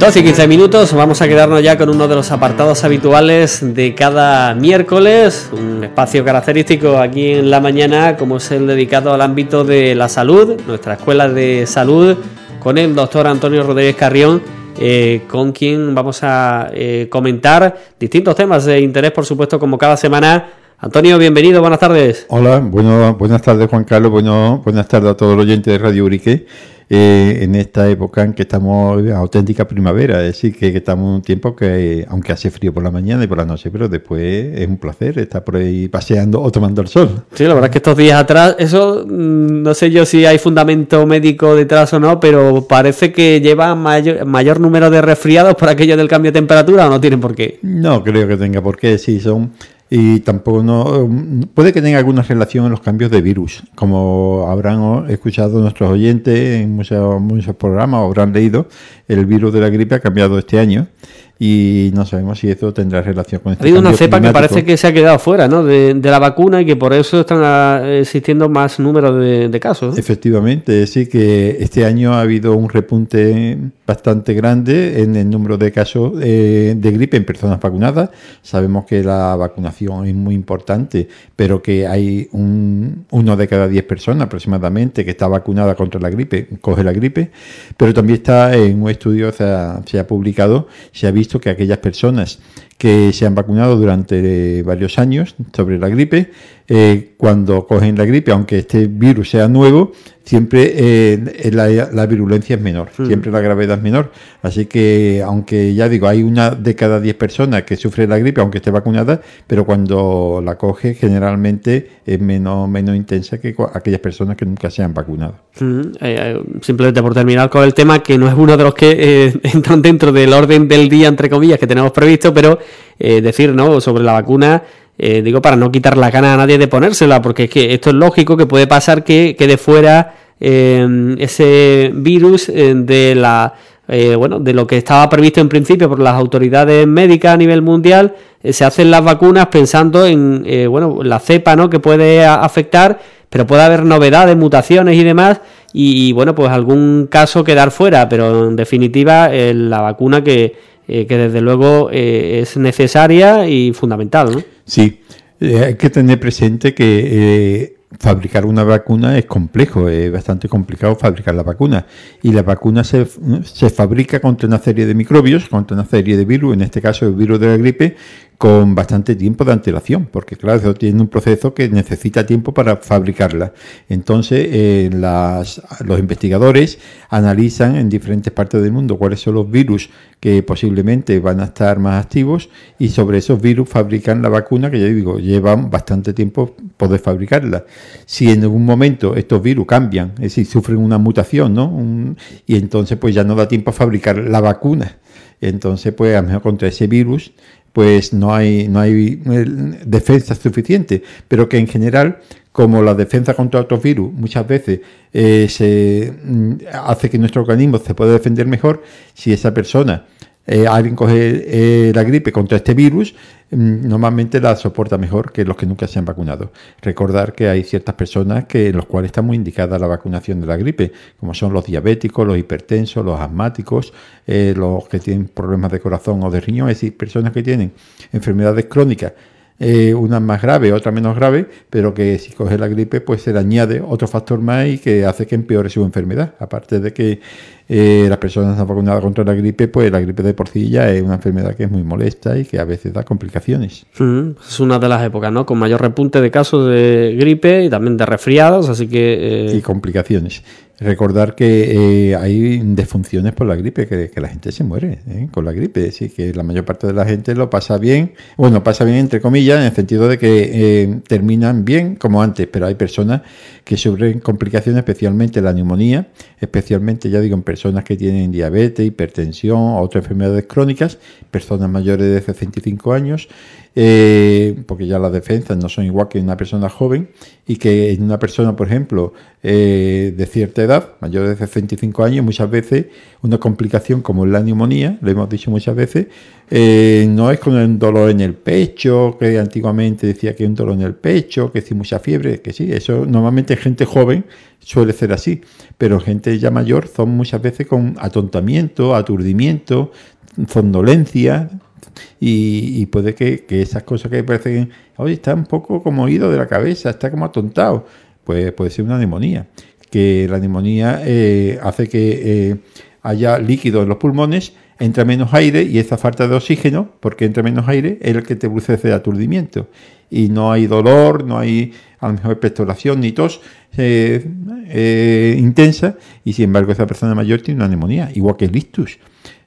12:15. Vamos a quedarnos ya con uno de los apartados habituales de cada miércoles, un espacio característico aquí en La Mañana, como es el dedicado al ámbito de la salud, nuestra escuela de salud, con el doctor Antonio Rodríguez Carrión, con quien vamos a comentar distintos temas de interés, por supuesto, como cada semana. Antonio, bienvenido, buenas tardes. Hola, buenas tardes, Juan Carlos, buenas tardes a todos los oyentes de Radio Urique, en esta época en que estamos en auténtica primavera, es decir, que estamos en un tiempo que, aunque hace frío por la mañana y por la noche, pero después es un placer estar por ahí paseando o tomando el sol. Sí, la verdad es que estos días atrás, eso no sé yo si hay fundamento médico detrás o no, pero parece que lleva mayor número de resfriados por aquello del cambio de temperatura, ¿o no tienen por qué? No creo que tenga por qué, sí, son... Y tampoco puede que tenga alguna relación en los cambios de virus, como habrán escuchado nuestros oyentes en muchos programas, o habrán leído, el virus de la gripe ha cambiado este año y no sabemos si eso tendrá relación con este cambio climático. Ha habido una cepa climático. Que parece que se ha quedado fuera, ¿no?, de la vacuna, y que por eso están existiendo más números de casos, ¿no? Efectivamente, sí, que este año ha habido un repunte bastante grande en el número de casos de gripe en personas vacunadas. Sabemos que la vacunación es muy importante, pero que hay uno de cada 10 personas aproximadamente que está vacunada contra la gripe, coge la gripe, pero también está en un estudio, se ha publicado, se ha visto que aquellas personas que se han vacunado durante varios años sobre la gripe, cuando cogen la gripe, aunque este virus sea nuevo, siempre la virulencia es menor, siempre la gravedad es menor. Así que, aunque ya digo, hay una de cada 10 personas que sufre la gripe, aunque esté vacunada, pero cuando la coge generalmente es menos intensa que aquellas personas que nunca se han vacunado. Simplemente por terminar con el tema, que no es uno de los que entran dentro del orden del día, entre comillas, que tenemos previsto, pero decir, ¿no?, sobre la vacuna, digo, para no quitar la gana a nadie de ponérsela, porque es que esto es lógico, que puede pasar que quede fuera ese virus de lo que estaba previsto en principio por las autoridades médicas a nivel mundial. Se hacen las vacunas pensando en la cepa, ¿no?, que puede afectar, pero puede haber novedades, mutaciones y demás, y pues algún caso quedar fuera, pero en definitiva la vacuna que desde luego es necesaria y fundamental, ¿no? Sí, hay que tener presente que fabricar una vacuna es complejo, es bastante complicado fabricar la vacuna, y la vacuna se fabrica contra una serie de microbios, contra una serie de virus, en este caso el virus de la gripe, con bastante tiempo de antelación, porque claro, eso tiene un proceso que necesita tiempo para fabricarla. Entonces, los investigadores analizan en diferentes partes del mundo cuáles son los virus que posiblemente van a estar más activos, y sobre esos virus fabrican la vacuna, que ya digo, llevan bastante tiempo poder fabricarla. Si en algún momento estos virus cambian, es decir, sufren una mutación, ¿no?, y entonces pues ya no da tiempo a fabricar la vacuna. Entonces, pues a lo mejor contra ese virus pues no hay defensa suficiente, pero que en general, como la defensa contra otros virus muchas veces hace que nuestro organismo se pueda defender mejor, si esa persona, alguien coge la gripe contra este virus, normalmente la soporta mejor que los que nunca se han vacunado. Recordar que hay ciertas personas en los cuales está muy indicada la vacunación de la gripe, como son los diabéticos, los hipertensos, los asmáticos, los que tienen problemas de corazón o de riñón, es decir, personas que tienen enfermedades crónicas, unas más graves, otras menos graves, pero que si coge la gripe pues se le añade otro factor más y que hace que empeore su enfermedad. Aparte de que las personas no vacunadas contra la gripe, pues la gripe de por sí ya es una enfermedad que es muy molesta y que a veces da complicaciones. Es una de las épocas, ¿no?, con mayor repunte de casos de gripe y también de resfriados, así que... Y complicaciones. Recordar que hay defunciones por la gripe, que la gente se muere con la gripe, es decir, que la mayor parte de la gente lo pasa bien, pasa bien entre comillas, en el sentido de que terminan bien como antes, pero hay personas que sufren complicaciones, especialmente la neumonía, especialmente, ya digo, en personas que tienen diabetes, hipertensión o otras enfermedades crónicas, personas mayores de 65 años, porque ya las defensas no son igual que en una persona joven, y que en una persona, por ejemplo, de cierta edad, mayor de 65 años, muchas veces una complicación como la neumonía, lo hemos dicho muchas veces, no es con un dolor en el pecho, que antiguamente decía que un dolor en el pecho, que sí, mucha fiebre, que sí, eso normalmente gente joven suele ser así, pero gente ya mayor son muchas veces con atontamiento, aturdimiento, somnolencia, y puede que esas cosas que parecen, oye, está un poco como oído de la cabeza, está como atontado, pues puede ser una neumonía, que la neumonía hace que haya líquido en los pulmones, entra menos aire, y esa falta de oxígeno, porque entra menos aire, es el que te produce ese aturdimiento, y no hay dolor, no hay a lo mejor expectoración ni tos intensa, y sin embargo esa persona mayor tiene una neumonía, igual que el ictus.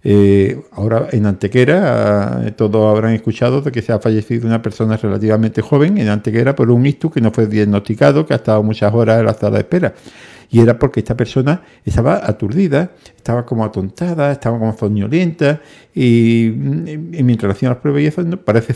Ahora en Antequera todos habrán escuchado de que se ha fallecido una persona relativamente joven en Antequera por un ictus que no fue diagnosticado, que ha estado muchas horas en la sala de espera, y era porque esta persona estaba aturdida, estaba como atontada, estaba como somnolienta, y mientras hacían las pruebas y eso, parece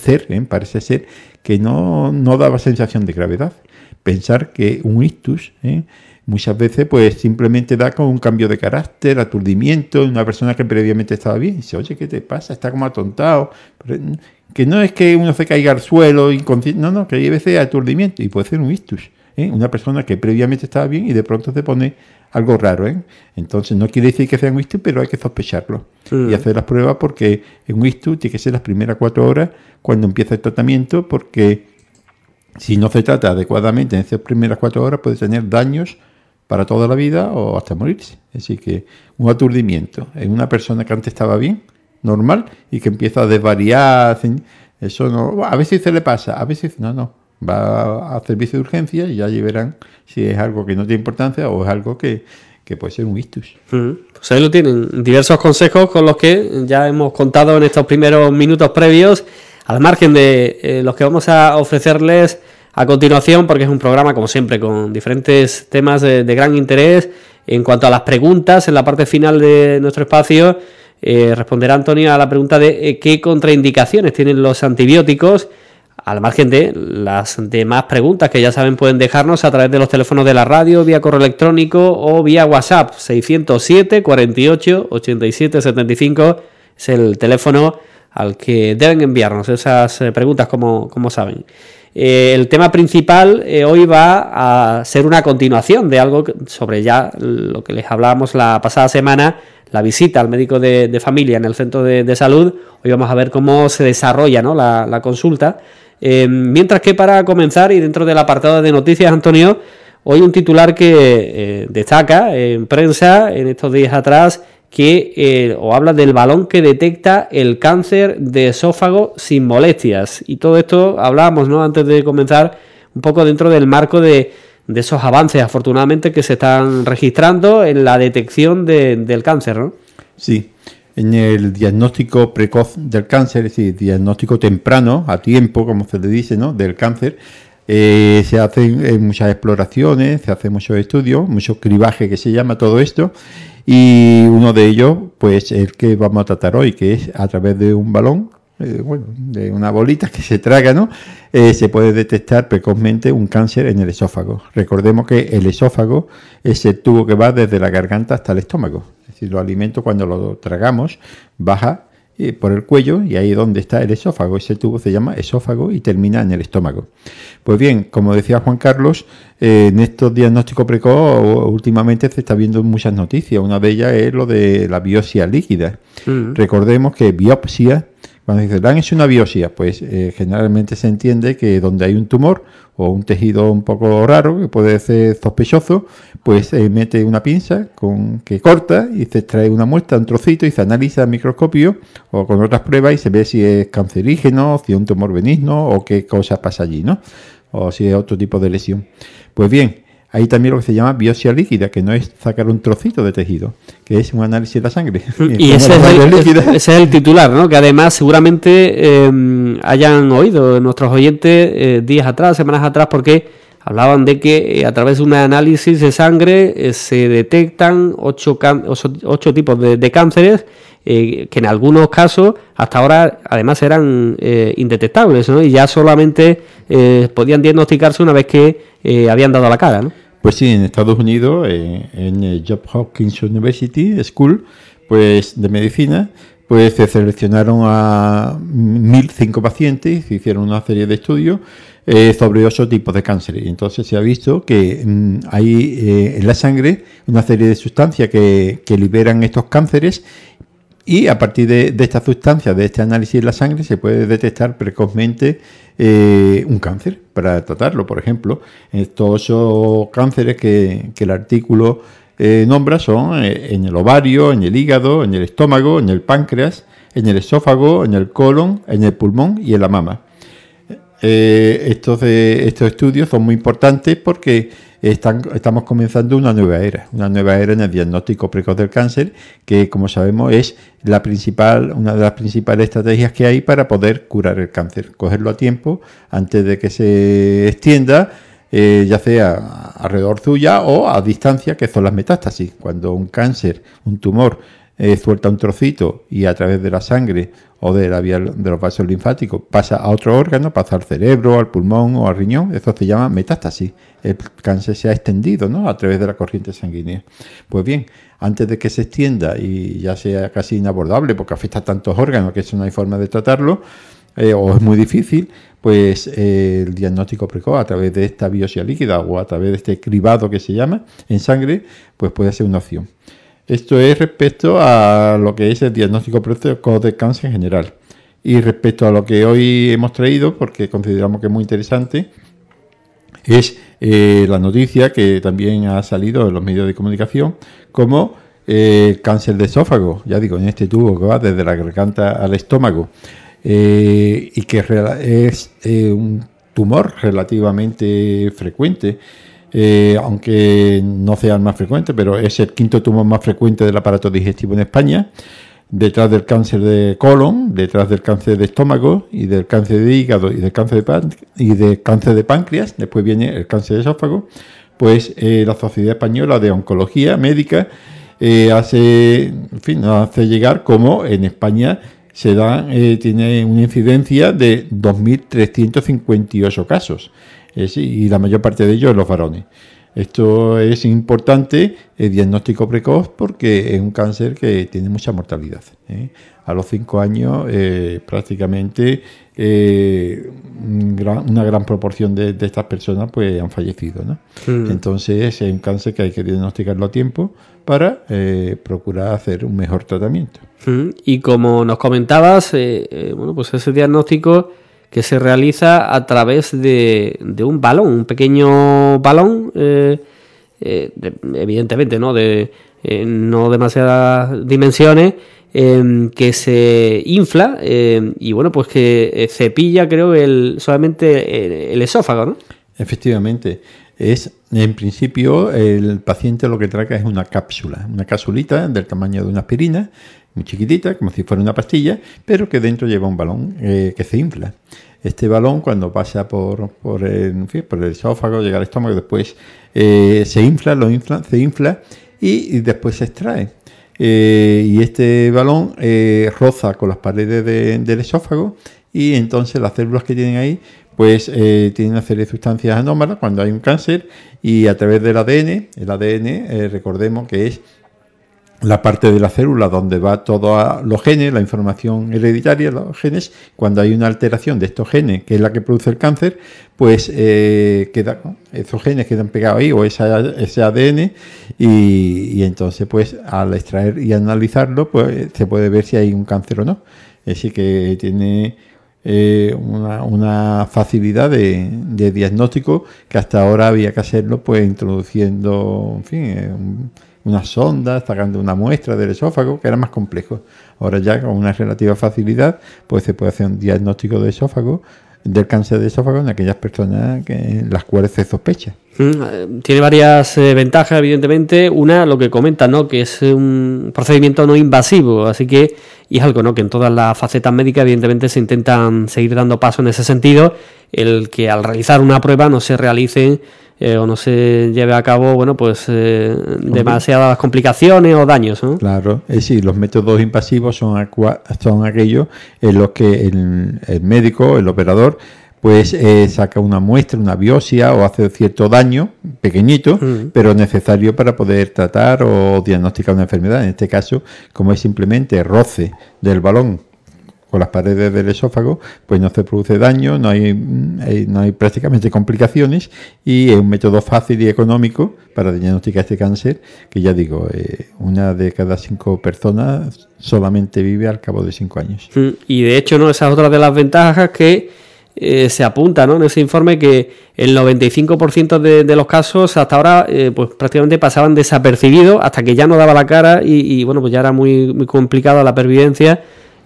ser que no daba sensación de gravedad. Pensar que un ictus muchas veces pues simplemente da como un cambio de carácter, aturdimiento en una persona que previamente estaba bien. Y dice, oye, ¿qué te pasa? Está como atontado. Pero, que no es que uno se caiga al suelo inconsciente, no, que hay veces aturdimiento, y puede ser un ictus. Una persona que previamente estaba bien y de pronto se pone algo raro. Entonces no quiere decir que sea un ictus, pero hay que sospecharlo y hacer las pruebas, porque un ictus tiene que ser las primeras 4 horas cuando empieza el tratamiento, porque si no se trata adecuadamente en esas primeras 4 horas puede tener daños para toda la vida o hasta morirse. Así que un aturdimiento en una persona que antes estaba bien, normal, y que empieza a desvariar, eso no, a veces se le pasa, a veces no, va a servicio de urgencia y ya verán si es algo que no tiene importancia o es algo que puede ser un ictus. Pues ahí lo tienen, diversos consejos con los que ya hemos contado en estos primeros minutos previos, al margen de los que vamos a ofrecerles a continuación, porque es un programa, como siempre, con diferentes temas de gran interés. En cuanto a las preguntas, en la parte final de nuestro espacio, responderá Antonio a la pregunta de qué contraindicaciones tienen los antibióticos, al margen de las demás preguntas que ya saben pueden dejarnos a través de los teléfonos de la radio, vía correo electrónico o vía WhatsApp. 607 48 87 75 es el teléfono al que deben enviarnos esas preguntas, como saben. El tema principal hoy va a ser una continuación de algo sobre ya lo que les hablábamos la pasada semana, la visita al médico de familia en el centro de salud. Hoy vamos a ver cómo se desarrolla, ¿no?, la consulta. Mientras que, para comenzar, y dentro del apartado de noticias, Antonio, hoy un titular que destaca en prensa en estos días atrás, que o habla del balón que detecta el cáncer de esófago sin molestias. Y todo esto hablábamos, ¿no?, antes de comenzar, un poco dentro del marco de esos avances, afortunadamente, que se están registrando en la detección del cáncer, ¿no? Sí, en el diagnóstico precoz del cáncer, es decir, diagnóstico temprano, a tiempo, como se le dice, ¿no?, del cáncer, se hacen muchas exploraciones, se hacen muchos estudios, mucho cribaje que se llama todo esto, y uno de ellos, pues el que vamos a tratar hoy, que es a través de un balón, de una bolita que se traga, ¿no? Se puede detectar precozmente un cáncer en el esófago. Recordemos que el esófago es el tubo que va desde la garganta hasta el estómago. Es decir, los alimentos, cuando los tragamos, baja por el cuello, y ahí donde está el esófago, ese tubo se llama esófago y termina en el estómago. Pues bien, como decía Juan Carlos, en estos diagnósticos precoz últimamente se está viendo muchas noticias. Una de ellas es lo de la biopsia líquida. Recordemos que biopsia, cuando dicen, ¿le han hecho una biopsia? Pues generalmente se entiende que donde hay un tumor o un tejido un poco raro, que puede ser sospechoso, pues mete una pinza que corta y se extrae una muestra, un trocito, y se analiza al microscopio o con otras pruebas y se ve si es cancerígeno, si es un tumor benigno o qué cosa pasa allí, ¿no? O si es otro tipo de lesión. Pues bien, hay también lo que se llama biopsia líquida, que no es sacar un trocito de tejido, que es un análisis de la sangre. Y ese es el titular, ¿no?, que además seguramente hayan oído nuestros oyentes días atrás, semanas atrás, porque hablaban de que a través de un análisis de sangre se detectan 8 tipos de cánceres, que en algunos casos hasta ahora además eran indetectables, ¿no? Y ya solamente podían diagnosticarse una vez que habían dado la cara, ¿no? Pues sí, en Estados Unidos, en el Johns Hopkins University School, pues de medicina, pues se seleccionaron a 1.005 pacientes, se hicieron una serie de estudios sobre 8 tipos de cáncer. Y entonces se ha visto que hay en la sangre una serie de sustancias que liberan estos cánceres, y a partir de estas sustancias, de este análisis de la sangre, se puede detectar precozmente un cáncer para tratarlo. Por ejemplo, estos 8 cánceres que el artículo nombra son en el ovario, en el hígado, en el estómago, en el páncreas, en el esófago, en el colon, en el pulmón y en la mama. Estos estudios son muy importantes porque estamos comenzando una nueva era en el diagnóstico precoz del cáncer, que, como sabemos, es una de las principales estrategias que hay para poder curar el cáncer, cogerlo a tiempo antes de que se extienda, ya sea alrededor suya o a distancia, que son las metástasis. Cuando un cáncer, un tumor, suelta un trocito y a través de la sangre o de la vía de los vasos linfáticos pasa a otro órgano, pasa al cerebro, al pulmón o al riñón, eso se llama metástasis. El cáncer se ha extendido, ¿no?, a través de la corriente sanguínea. Pues bien, antes de que se extienda y ya sea casi inabordable porque afecta a tantos órganos que eso no hay forma de tratarlo, o es muy difícil, pues el diagnóstico precoz a través de esta biopsia líquida o a través de este cribado que se llama en sangre, pues puede ser una opción. Esto es respecto a lo que es el diagnóstico precoz del cáncer en general. Y respecto a lo que hoy hemos traído, porque consideramos que es muy interesante, es la noticia que también ha salido en los medios de comunicación como cáncer de esófago, ya digo, en este tubo que va desde la garganta al estómago, y que es un tumor relativamente frecuente. Aunque no sea el más frecuente, pero es el 5º tumor más frecuente del aparato digestivo en España, detrás del cáncer de colon, detrás del cáncer de estómago y del cáncer de hígado y del cáncer de páncreas. Después viene el cáncer de esófago. Pues la Sociedad Española de Oncología Médica hace llegar como en España tiene una incidencia de 2.358 casos. Y la mayor parte de ellos en los varones. Esto es importante, el diagnóstico precoz, porque es un cáncer que tiene mucha mortalidad. A los 5 años prácticamente una gran proporción de estas personas pues han fallecido, ¿no? Entonces es un cáncer que hay que diagnosticarlo a tiempo para procurar hacer un mejor tratamiento. Y como nos comentabas, pues ese diagnóstico que se realiza a través de un balón, un pequeño balón, evidentemente, ¿no?, de no demasiadas dimensiones, que se infla y bueno, pues que cepilla, creo, solamente el esófago, ¿no? Efectivamente. En principio, el paciente lo que traga es una capsulita del tamaño de una aspirina, muy chiquitita, como si fuera una pastilla, pero que dentro lleva un balón que se infla. Este balón, cuando pasa por el esófago, llega al estómago, después se infla y después se extrae. Y este balón roza con las paredes del esófago, y entonces las células que tienen ahí pues tienen una serie de sustancias anómalas cuando hay un cáncer, y a través del ADN, recordemos que es la parte de la célula donde va todos los genes, la información hereditaria, los genes. Cuando hay una alteración de estos genes, que es la que produce el cáncer, pues esos genes quedan pegados ahí, o ese ADN, y entonces pues al extraer y analizarlo pues se puede ver si hay un cáncer o no. Es decir, que tiene una facilidad de diagnóstico que hasta ahora había que hacerlo pues introduciendo, una sonda, sacando una muestra del esófago, que era más complejo. Ahora ya con una relativa facilidad pues se puede hacer un diagnóstico de esófago, del cáncer de esófago, en aquellas personas las cuales se sospecha. Tiene varias ventajas, evidentemente. Una, lo que comentan, ¿no?, que es un procedimiento no invasivo, así que, y es algo, ¿no?, que en todas las facetas médicas evidentemente se intentan seguir dando paso en ese sentido, el que al realizar una prueba no se realicen o no se lleve a cabo, bueno, pues demasiadas complicaciones o daños, ¿no? Claro, es decir, los métodos invasivos son aquellos en los que el médico, el operador, pues saca una muestra, una biopsia o hace cierto daño pequeñito, pero necesario para poder tratar o diagnosticar una enfermedad. En este caso, como es simplemente roce del balón con las paredes del esófago, pues no se produce daño, no hay prácticamente complicaciones y es un método fácil y económico para diagnosticar este cáncer, que ya digo, una de cada 5 personas solamente vive al cabo de 5 años. Y de hecho, ¿no? Esa es otra de las ventajas que se apunta, ¿no? En ese informe, que el 95% de los casos hasta ahora pues prácticamente pasaban desapercibidos hasta que ya no daba la cara y bueno, pues ya era muy, muy complicada la pervivencia.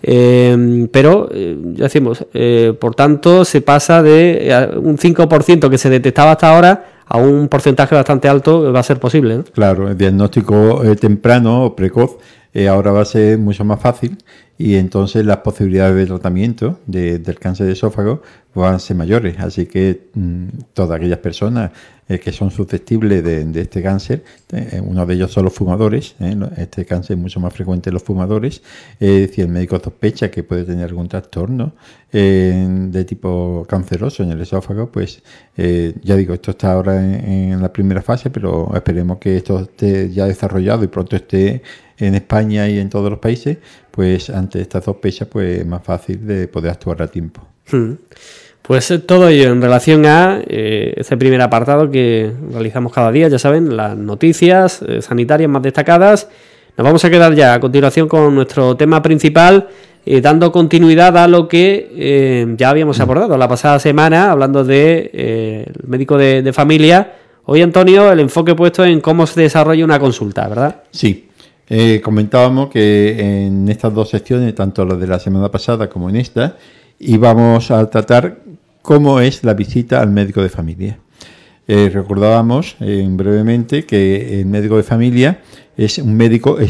Pero ya decimos, por tanto se pasa de un 5% que se detectaba hasta ahora a un porcentaje bastante alto. Va a ser posible, ¿no? Claro, el diagnóstico temprano o precoz ahora va a ser mucho más fácil y entonces las posibilidades de tratamiento del cáncer de esófago van a ser mayores. Así que todas aquellas personas que son susceptibles de este cáncer, uno de ellos son los fumadores, este cáncer es mucho más frecuente en los fumadores. Si el médico sospecha que puede tener algún trastorno de tipo canceroso en el esófago, pues ya digo, esto está ahora en la primera fase, pero esperemos que esto esté ya desarrollado y pronto esté en España y en todos los países, pues ante esta sospecha pues es más fácil de poder actuar a tiempo. Pues todo ello en relación a ese primer apartado que realizamos cada día, ya saben, las noticias sanitarias más destacadas. Nos vamos a quedar ya a continuación con nuestro tema principal, dando continuidad a lo que ya habíamos abordado la pasada semana, hablando de el médico de familia. Hoy, Antonio, el enfoque puesto en cómo se desarrolla una consulta, ¿verdad? Sí. Comentábamos que en estas dos secciones, tanto la de la semana pasada como en esta, íbamos a tratar cómo es la visita al médico de familia. Recordábamos brevemente que el médico de familia es un médico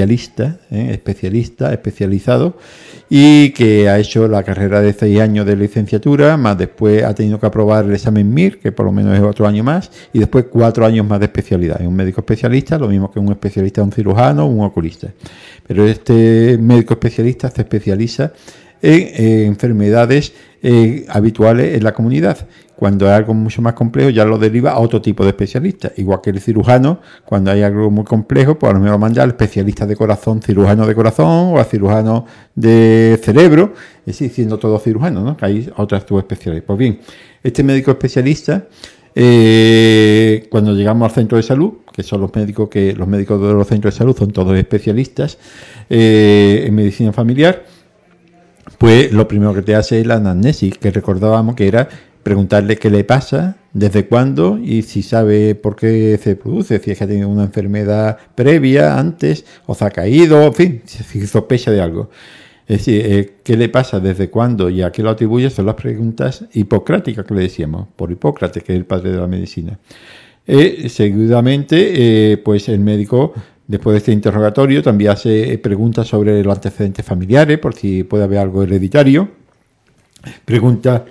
especializado y que ha hecho la carrera de 6 años de licenciatura, más después ha tenido que aprobar el examen MIR, que por lo menos es otro año más, y después 4 años más de especialidad. Es un médico especialista, lo mismo que un especialista, un cirujano o un oculista. Pero este médico especialista se especializa en enfermedades habituales en la comunidad. Cuando hay algo mucho más complejo ya lo deriva a otro tipo de especialista. Igual que el cirujano, cuando hay algo muy complejo, pues a lo mejor lo manda al especialista de corazón, cirujano de corazón, o al cirujano de cerebro, es decir, siendo todos cirujanos, ¿no? Que hay otras subespecialidades. Pues bien, este médico especialista, cuando llegamos al centro de salud, que son los médicos de los centros de salud son todos especialistas en medicina familiar, pues lo primero que te hace es la anamnesis, que recordábamos que era preguntarle qué le pasa, desde cuándo y si sabe por qué se produce, si es que ha tenido una enfermedad previa antes o se ha caído, en fin, si sospecha de algo. Es decir, qué le pasa, desde cuándo y a qué lo atribuye, son las preguntas hipocráticas que le decíamos, por Hipócrates, que es el padre de la medicina. Seguidamente, pues el médico, después de este interrogatorio, también hace preguntas sobre los antecedentes familiares, por si puede haber algo hereditario. Pregunta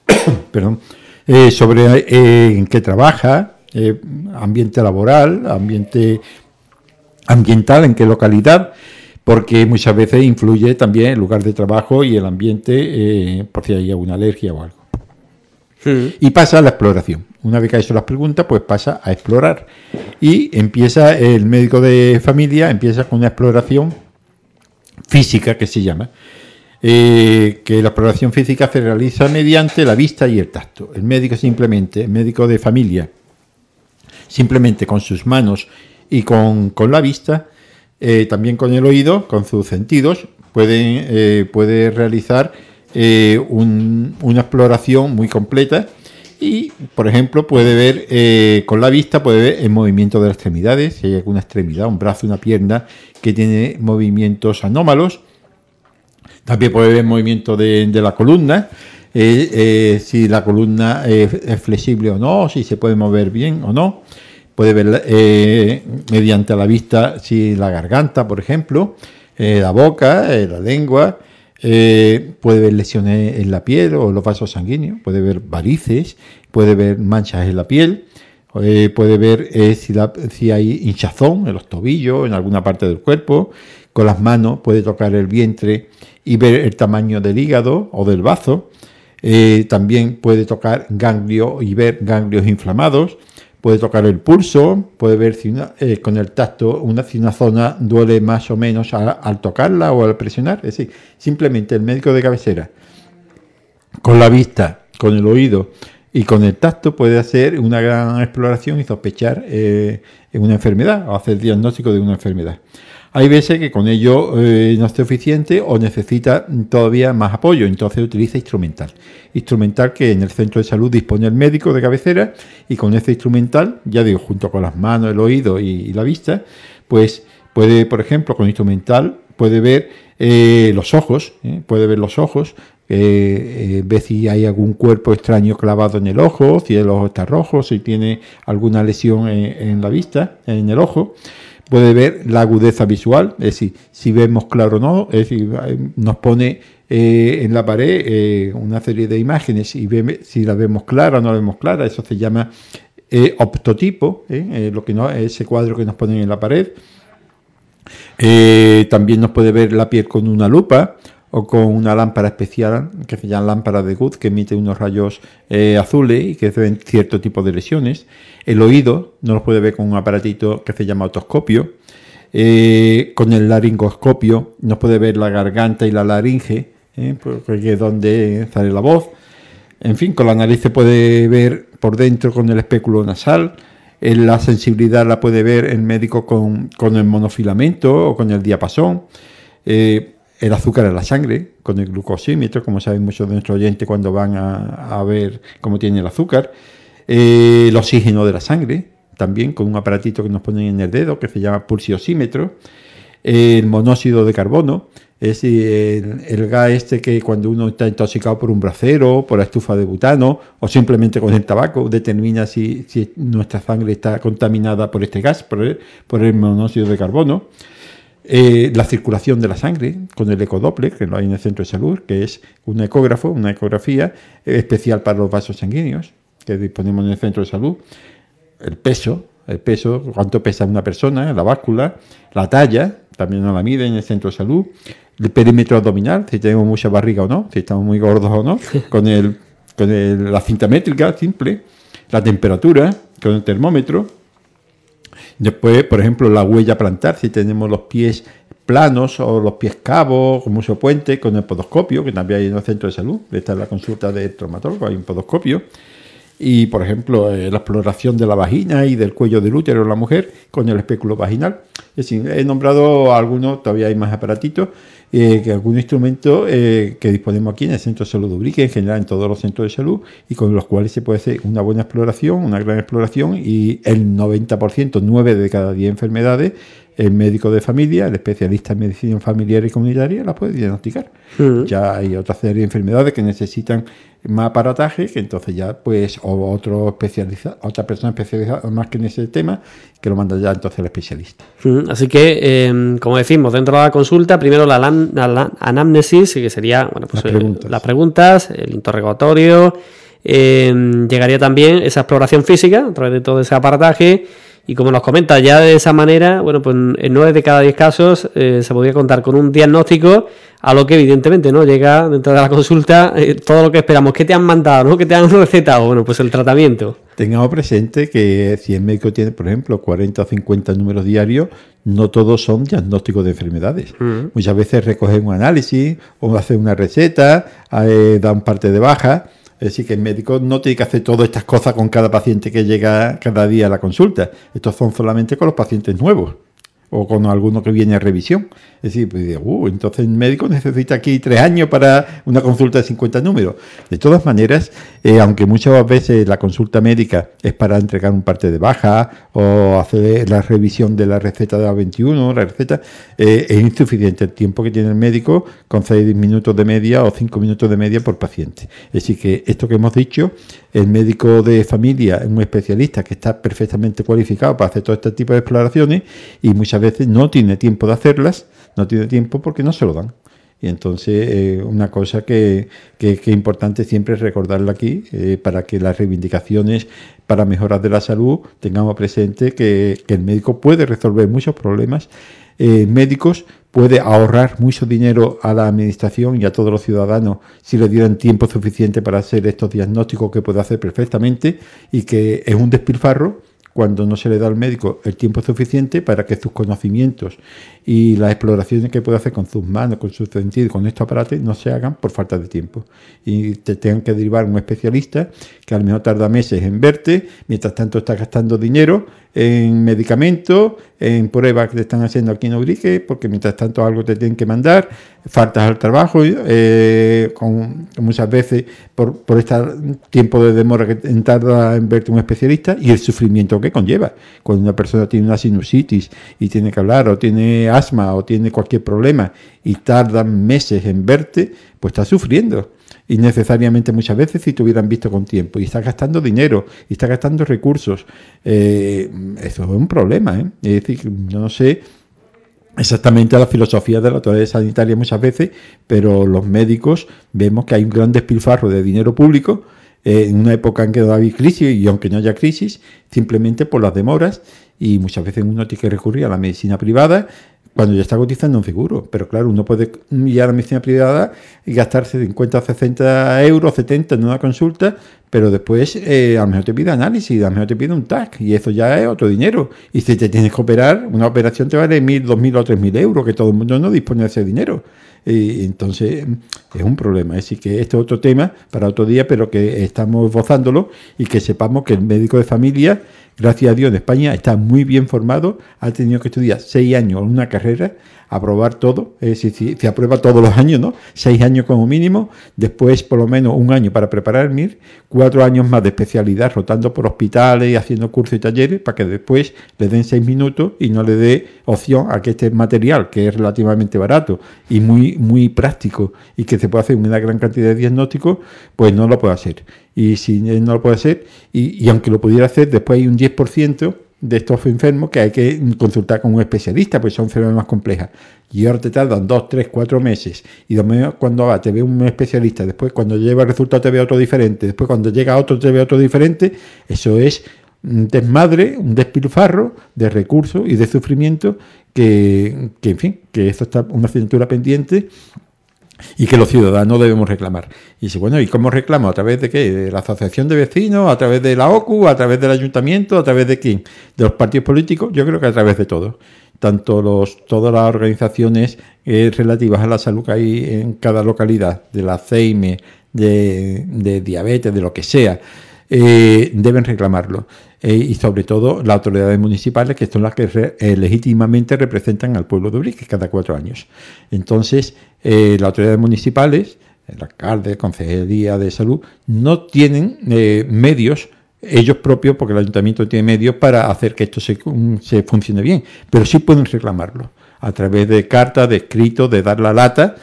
sobre en qué trabaja, ambiente laboral, ambiente ambiental, en qué localidad, porque muchas veces influye también el lugar de trabajo y el ambiente, por si hay alguna alergia o algo. Y pasa a la exploración. Una vez que ha hecho las preguntas, pues pasa a explorar. Y empieza el médico de familia, empieza con una exploración física que se llama. Que la exploración física se realiza mediante la vista y el tacto. El médico de familia, simplemente con sus manos y con la vista, también con el oído, con sus sentidos, puede realizar una exploración muy completa y, por ejemplo, puede ver con la vista, puede ver el movimiento de las extremidades, si hay alguna extremidad, un brazo, una pierna que tiene movimientos anómalos. También puede ver el movimiento de la columna, si la columna es flexible o no, si se puede mover bien o no. Puede ver mediante la vista si la garganta, por ejemplo, la boca, la lengua. Puede ver lesiones en la piel o los vasos sanguíneos, puede ver varices, puede ver manchas en la piel puede ver si hay hinchazón en los tobillos, en alguna parte del cuerpo. Con las manos puede tocar el vientre y ver el tamaño del hígado o del bazo. También puede tocar ganglios y ver ganglios inflamados. Puede tocar el pulso, puede ver si con el tacto si una zona duele más o menos al tocarla o al presionar. Es decir, simplemente el médico de cabecera, con la vista, con el oído y con el tacto, puede hacer una gran exploración y sospechar en una enfermedad o hacer diagnóstico de una enfermedad. Hay veces que con ello no es suficiente o necesita todavía más apoyo, entonces utiliza instrumental. Instrumental que en el centro de salud dispone el médico de cabecera, y con ese instrumental, ya digo, junto con las manos, el oído y la vista, pues puede, por ejemplo, con instrumental puede ver los ojos, ve si hay algún cuerpo extraño clavado en el ojo, si el ojo está rojo, si tiene alguna lesión en la vista, en el ojo. Puede ver la agudeza visual, es decir, si vemos claro o no, es decir, nos pone en la pared una serie de imágenes y si la vemos clara o no la vemos clara. Eso se llama optotipo, lo que no, ese cuadro que nos ponen en la pared. También nos puede ver la piel con una lupa o con una lámpara especial que se llama lámpara de Guth, que emite unos rayos azules y que ven cierto tipo de lesiones. El oído no lo puede ver con un aparatito que se llama otoscopio. Con el laringoscopio nos puede ver la garganta y la laringe, porque es donde sale la voz. En fin, con la nariz se puede ver por dentro con el espéculo nasal. La sensibilidad la puede ver el médico con el monofilamento o con el diapasón. El azúcar en la sangre, con el glucosímetro, como saben muchos de nuestros oyentes cuando van a ver cómo tiene el azúcar. El oxígeno de la sangre, también con un aparatito que nos ponen en el dedo, que se llama pulsiosímetro. El monóxido de carbono, es decir, el gas que cuando uno está intoxicado por un brasero, por la estufa de butano o simplemente con el tabaco, determina si nuestra sangre está contaminada por este gas, por el monóxido de carbono. La circulación de la sangre con el ecodoppler, que lo hay en el centro de salud, que es una ecografía especial para los vasos sanguíneos que disponemos en el centro de salud. El peso, cuánto pesa una persona, la báscula, la talla, también nos la mide en el centro de salud. El perímetro abdominal, si tenemos mucha barriga o no, si estamos muy gordos o no, la cinta métrica simple, la temperatura con el termómetro. Después, por ejemplo, la huella plantar, si tenemos los pies planos o los pies cabos, con mucho puente, con el podoscopio, que también hay en el centro de salud. Esta es la consulta del traumatólogo, hay un podoscopio. Y, por ejemplo, la exploración de la vagina y del cuello del útero en la mujer con el espéculo vaginal. Es decir, he nombrado algunos, todavía hay más aparatitos, algunos instrumentos que disponemos aquí en el Centro de Salud de Ubrique, en general en todos los centros de salud, y con los cuales se puede hacer una buena exploración, una gran exploración, y el 90%, 9 de cada 10 enfermedades, el médico de familia, el especialista en medicina familiar y comunitaria, las puede diagnosticar. Ya hay otra serie de enfermedades que necesitan más aparataje, que entonces ya pues otra persona especializada más que en ese tema, que lo manda ya entonces el especialista. Así que, como decimos, dentro de la consulta, primero la anamnesis, que sería pues, las preguntas, el interrogatorio, llegaría también esa exploración física a través de todo ese aparataje. Y como nos comenta, ya de esa manera, bueno, pues en 9 de cada 10 casos se podría contar con un diagnóstico, a lo que evidentemente no llega dentro de la consulta todo lo que esperamos. ¿Qué te han mandado, no? ¿Qué te han recetado? Bueno, pues el tratamiento. Tengamos presente que si el médico tiene, por ejemplo, 40 o 50 números diarios, no todos son diagnósticos de enfermedades. Muchas veces recogen un análisis o hacen una receta, dan parte de baja. Es decir, que el médico no tiene que hacer todas estas cosas con cada paciente que llega cada día a la consulta. Estos son solamente con los pacientes nuevos o con alguno que viene a revisión. Es decir, pues, entonces el médico necesita aquí 3 años para una consulta de 50 números. De todas maneras, aunque muchas veces la consulta médica es para entregar un parte de baja o hacer la revisión de la receta de la 21, la receta, es insuficiente el tiempo que tiene el médico con 6 minutos de media o 5 minutos de media por paciente. Es decir, que esto que hemos dicho, el médico de familia es un especialista que está perfectamente cualificado para hacer todo este tipo de exploraciones y muchas veces no tiene tiempo de hacerlas, no tiene tiempo porque no se lo dan. Y entonces, una cosa que es importante siempre recordarla aquí, para que las reivindicaciones para mejoras de la salud tengamos presente que el médico puede resolver muchos problemas médicos, puede ahorrar mucho dinero a la administración y a todos los ciudadanos si le dieran tiempo suficiente para hacer estos diagnósticos, que puede hacer perfectamente, y que es un despilfarro cuando no se le da al médico el tiempo suficiente para que sus conocimientos y las exploraciones que puede hacer con sus manos, con sus sentidos, con estos aparatos, no se hagan por falta de tiempo. Y te tengan que derivar a un especialista que a lo mejor tarda meses en verte, mientras tanto está gastando dinero en medicamentos, en pruebas que te están haciendo aquí en Ubrique, porque mientras tanto algo te tienen que mandar, faltas al trabajo, muchas veces por este tiempo de demora que tarda en verte un especialista, y el sufrimiento que conlleva. Cuando una persona tiene una sinusitis y tiene que hablar, o tiene asma, o tiene cualquier problema, y tardan meses en verte, pues está sufriendo. Innecesariamente muchas veces, si te hubieran visto con tiempo, y estás gastando dinero y estás gastando recursos. Eso es un problema, ¿eh? Es decir, yo no sé exactamente la filosofía de la autoridad sanitaria muchas veces, pero los médicos vemos que hay un gran despilfarro de dinero público en una época en que no hay crisis, y aunque no haya crisis, simplemente por las demoras, y muchas veces uno tiene que recurrir a la medicina privada cuando ya está cotizando un seguro. Pero claro, uno puede ir a la medicina privada y gastarse 50 o 60 euros, 70 en una consulta, pero después a lo mejor te pide análisis, a lo mejor te pide un TAC, y eso ya es otro dinero. Y si te tienes que operar, una operación te vale 1.000, 2.000 o 3.000 euros, que todo el mundo no dispone de ese dinero. Y entonces es un problema. Es decir, que este es otro tema para otro día, pero que estamos esbozándolo, y que sepamos que el médico de familia, gracias a Dios, en España está muy bien formado, ha tenido que estudiar 6 años en una carrera, aprobar todo, es decir, se aprueba todos los años, ¿no? 6 años como mínimo, después por lo menos 1 año para preparar el MIR, 4 años más de especialidad rotando por hospitales y haciendo cursos y talleres, para que después le den 6 minutos y no le dé opción a que este material, que es relativamente barato y muy práctico, y que se puede hacer una gran cantidad de diagnósticos, pues no lo puede hacer. Y si no lo puede hacer, y aunque lo pudiera hacer, después hay un 10% de estos enfermos que hay que consultar con un especialista, pues son enfermedades más complejas. Y ahora te tardan 2, 3, 4 meses. Y después, cuando te ve un especialista, después cuando lleva el resultado te ve otro diferente, después cuando llega otro te ve otro diferente. Eso es un desmadre, un despilfarro de recursos y de sufrimiento que en fin, que eso está una asignatura pendiente, y que los ciudadanos debemos reclamar. Y dice, bueno, ¿y cómo reclamo? ¿A través de qué? ¿De la asociación de vecinos? ¿A través de la OCU? ¿A través del ayuntamiento? ¿A través de quién? ¿De los partidos políticos? Yo creo que a través de todos. Todas las organizaciones relativas a la salud que hay en cada localidad, de la CEIME, de diabetes, de lo que sea, deben reclamarlo. Y sobre todo las autoridades municipales, que son las que legítimamente representan al pueblo de Ubrique cada 4 años. Entonces, las autoridades municipales, el alcalde, Consejería de Salud, no tienen medios ellos propios, porque el ayuntamiento tiene medios para hacer que esto se funcione bien, pero sí pueden reclamarlo a través de cartas, de escritos, de dar la lata,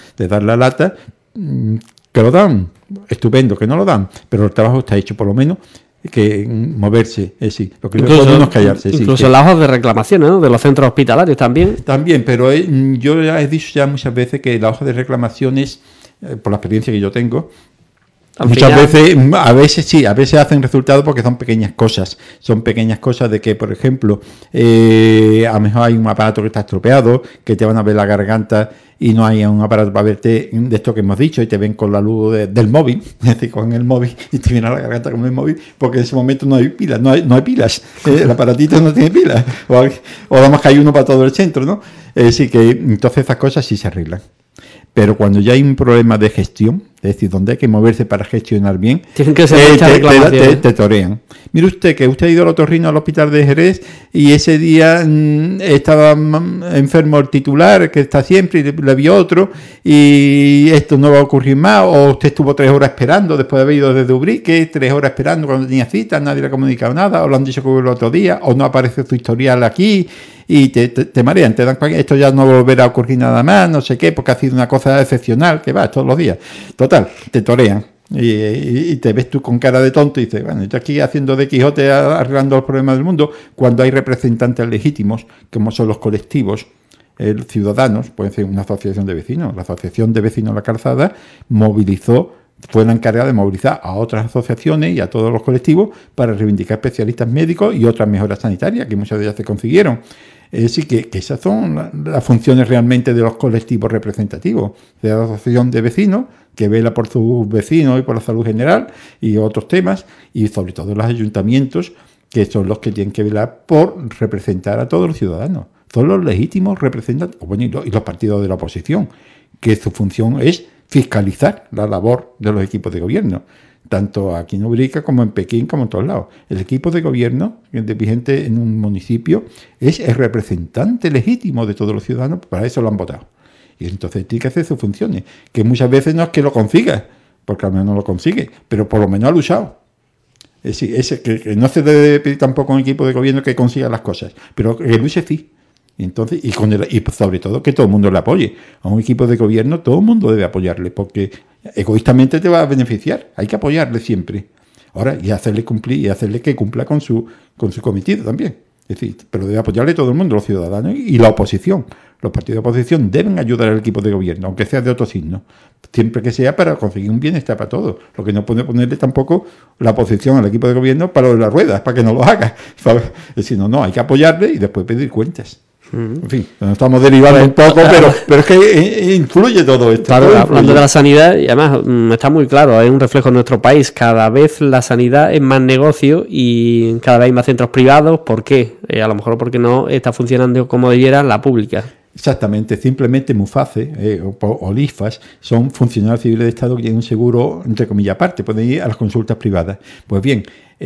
que lo dan, estupendo, que no lo dan, pero el trabajo está hecho, por lo menos que moverse, sí. Lo que incluso, no es callarse. Incluso sí, las hojas de reclamación, ¿no? De los centros hospitalarios también. También, pero yo ya he dicho ya muchas veces que la hoja de reclamaciones, por la experiencia que yo tengo, muchas veces, a veces hacen resultados porque son pequeñas cosas de que, por ejemplo, a lo mejor hay un aparato que está estropeado, que te van a ver la garganta y no hay un aparato para verte de esto que hemos dicho, y te ven con la luz del móvil, es decir, con el móvil, y te viene a la garganta con el móvil, porque en ese momento no hay pilas, no hay pilas, el aparatito no tiene pilas, o además que hay uno para todo el centro, ¿no? Sí, que entonces esas cosas sí se arreglan. Pero cuando ya hay un problema de gestión, es decir, donde hay que moverse para gestionar bien, tienen que ser te torean. Mire usted que usted ha ido al otorrino al hospital de Jerez y ese día estaba enfermo el titular, que está siempre, y le vio otro, y esto no va a ocurrir más, o usted estuvo 3 horas esperando después de haber ido desde Ubrique, 3 horas esperando cuando tenía cita, nadie le ha comunicado nada, o lo han dicho que el otro día, o no aparece su historial aquí, y te marean, te dan esto ya no volverá a ocurrir nada más, no sé qué, porque ha sido una cosa excepcional, que va todos los días. Total, te torean. Y te ves tú con cara de tonto y dices, bueno, yo aquí haciendo de Quijote arreglando los problemas del mundo, cuando hay representantes legítimos, como son los colectivos, ciudadanos, puede ser una asociación de vecinos. La Asociación de Vecinos de la Calzada fue la encargada de movilizar a otras asociaciones y a todos los colectivos para reivindicar especialistas médicos y otras mejoras sanitarias, que muchas de ellas se consiguieron. Es decir, que esas son las funciones realmente de los colectivos representativos, de la asociación de vecinos, que vela por sus vecinos y por la salud general y otros temas, y sobre todo los ayuntamientos, que son los que tienen que velar por representar a todos los ciudadanos. Son los legítimos representantes, bueno, y los partidos de la oposición, que su función es fiscalizar la labor de los equipos de gobierno, tanto aquí en Ubrica como en Pekín, como en todos lados. El equipo de gobierno vigente en un municipio es el representante legítimo de todos los ciudadanos, para eso lo han votado. Y entonces tiene que hacer sus funciones, que muchas veces no es que lo consiga, porque al menos no lo consigue, pero por lo menos ha luchado. Es decir, que no se debe pedir tampoco a un equipo de gobierno que consiga las cosas, pero que luche sí. Entonces, y sobre todo que todo el mundo le apoye. A un equipo de gobierno todo el mundo debe apoyarle, porque egoístamente te va a beneficiar. Hay que apoyarle siempre. Ahora, y hacerle cumplir, y hacerle que cumpla con su cometido también. Es decir, pero debe apoyarle todo el mundo, los ciudadanos y la oposición. Los partidos de oposición deben ayudar al equipo de gobierno, aunque sea de otro signo, siempre que sea para conseguir un bienestar para todos. Lo que no puede ponerle tampoco la oposición al equipo de gobierno para las ruedas, para que no lo haga, ¿sabes? Es decir, no, hay que apoyarle y después pedir cuentas. En fin, nos estamos derivando un poco, pero es que influye todo esto. Claro, hablando de la sanidad, y además está muy claro, hay un reflejo en nuestro país. Cada vez la sanidad es más negocio y cada vez hay más centros privados. ¿Por qué? A lo mejor porque no está funcionando como debiera la pública. Exactamente, simplemente MUFACE o LIFAS son funcionarios civiles de Estado que tienen un seguro, entre comillas, aparte, pueden ir a las consultas privadas. Pues bien,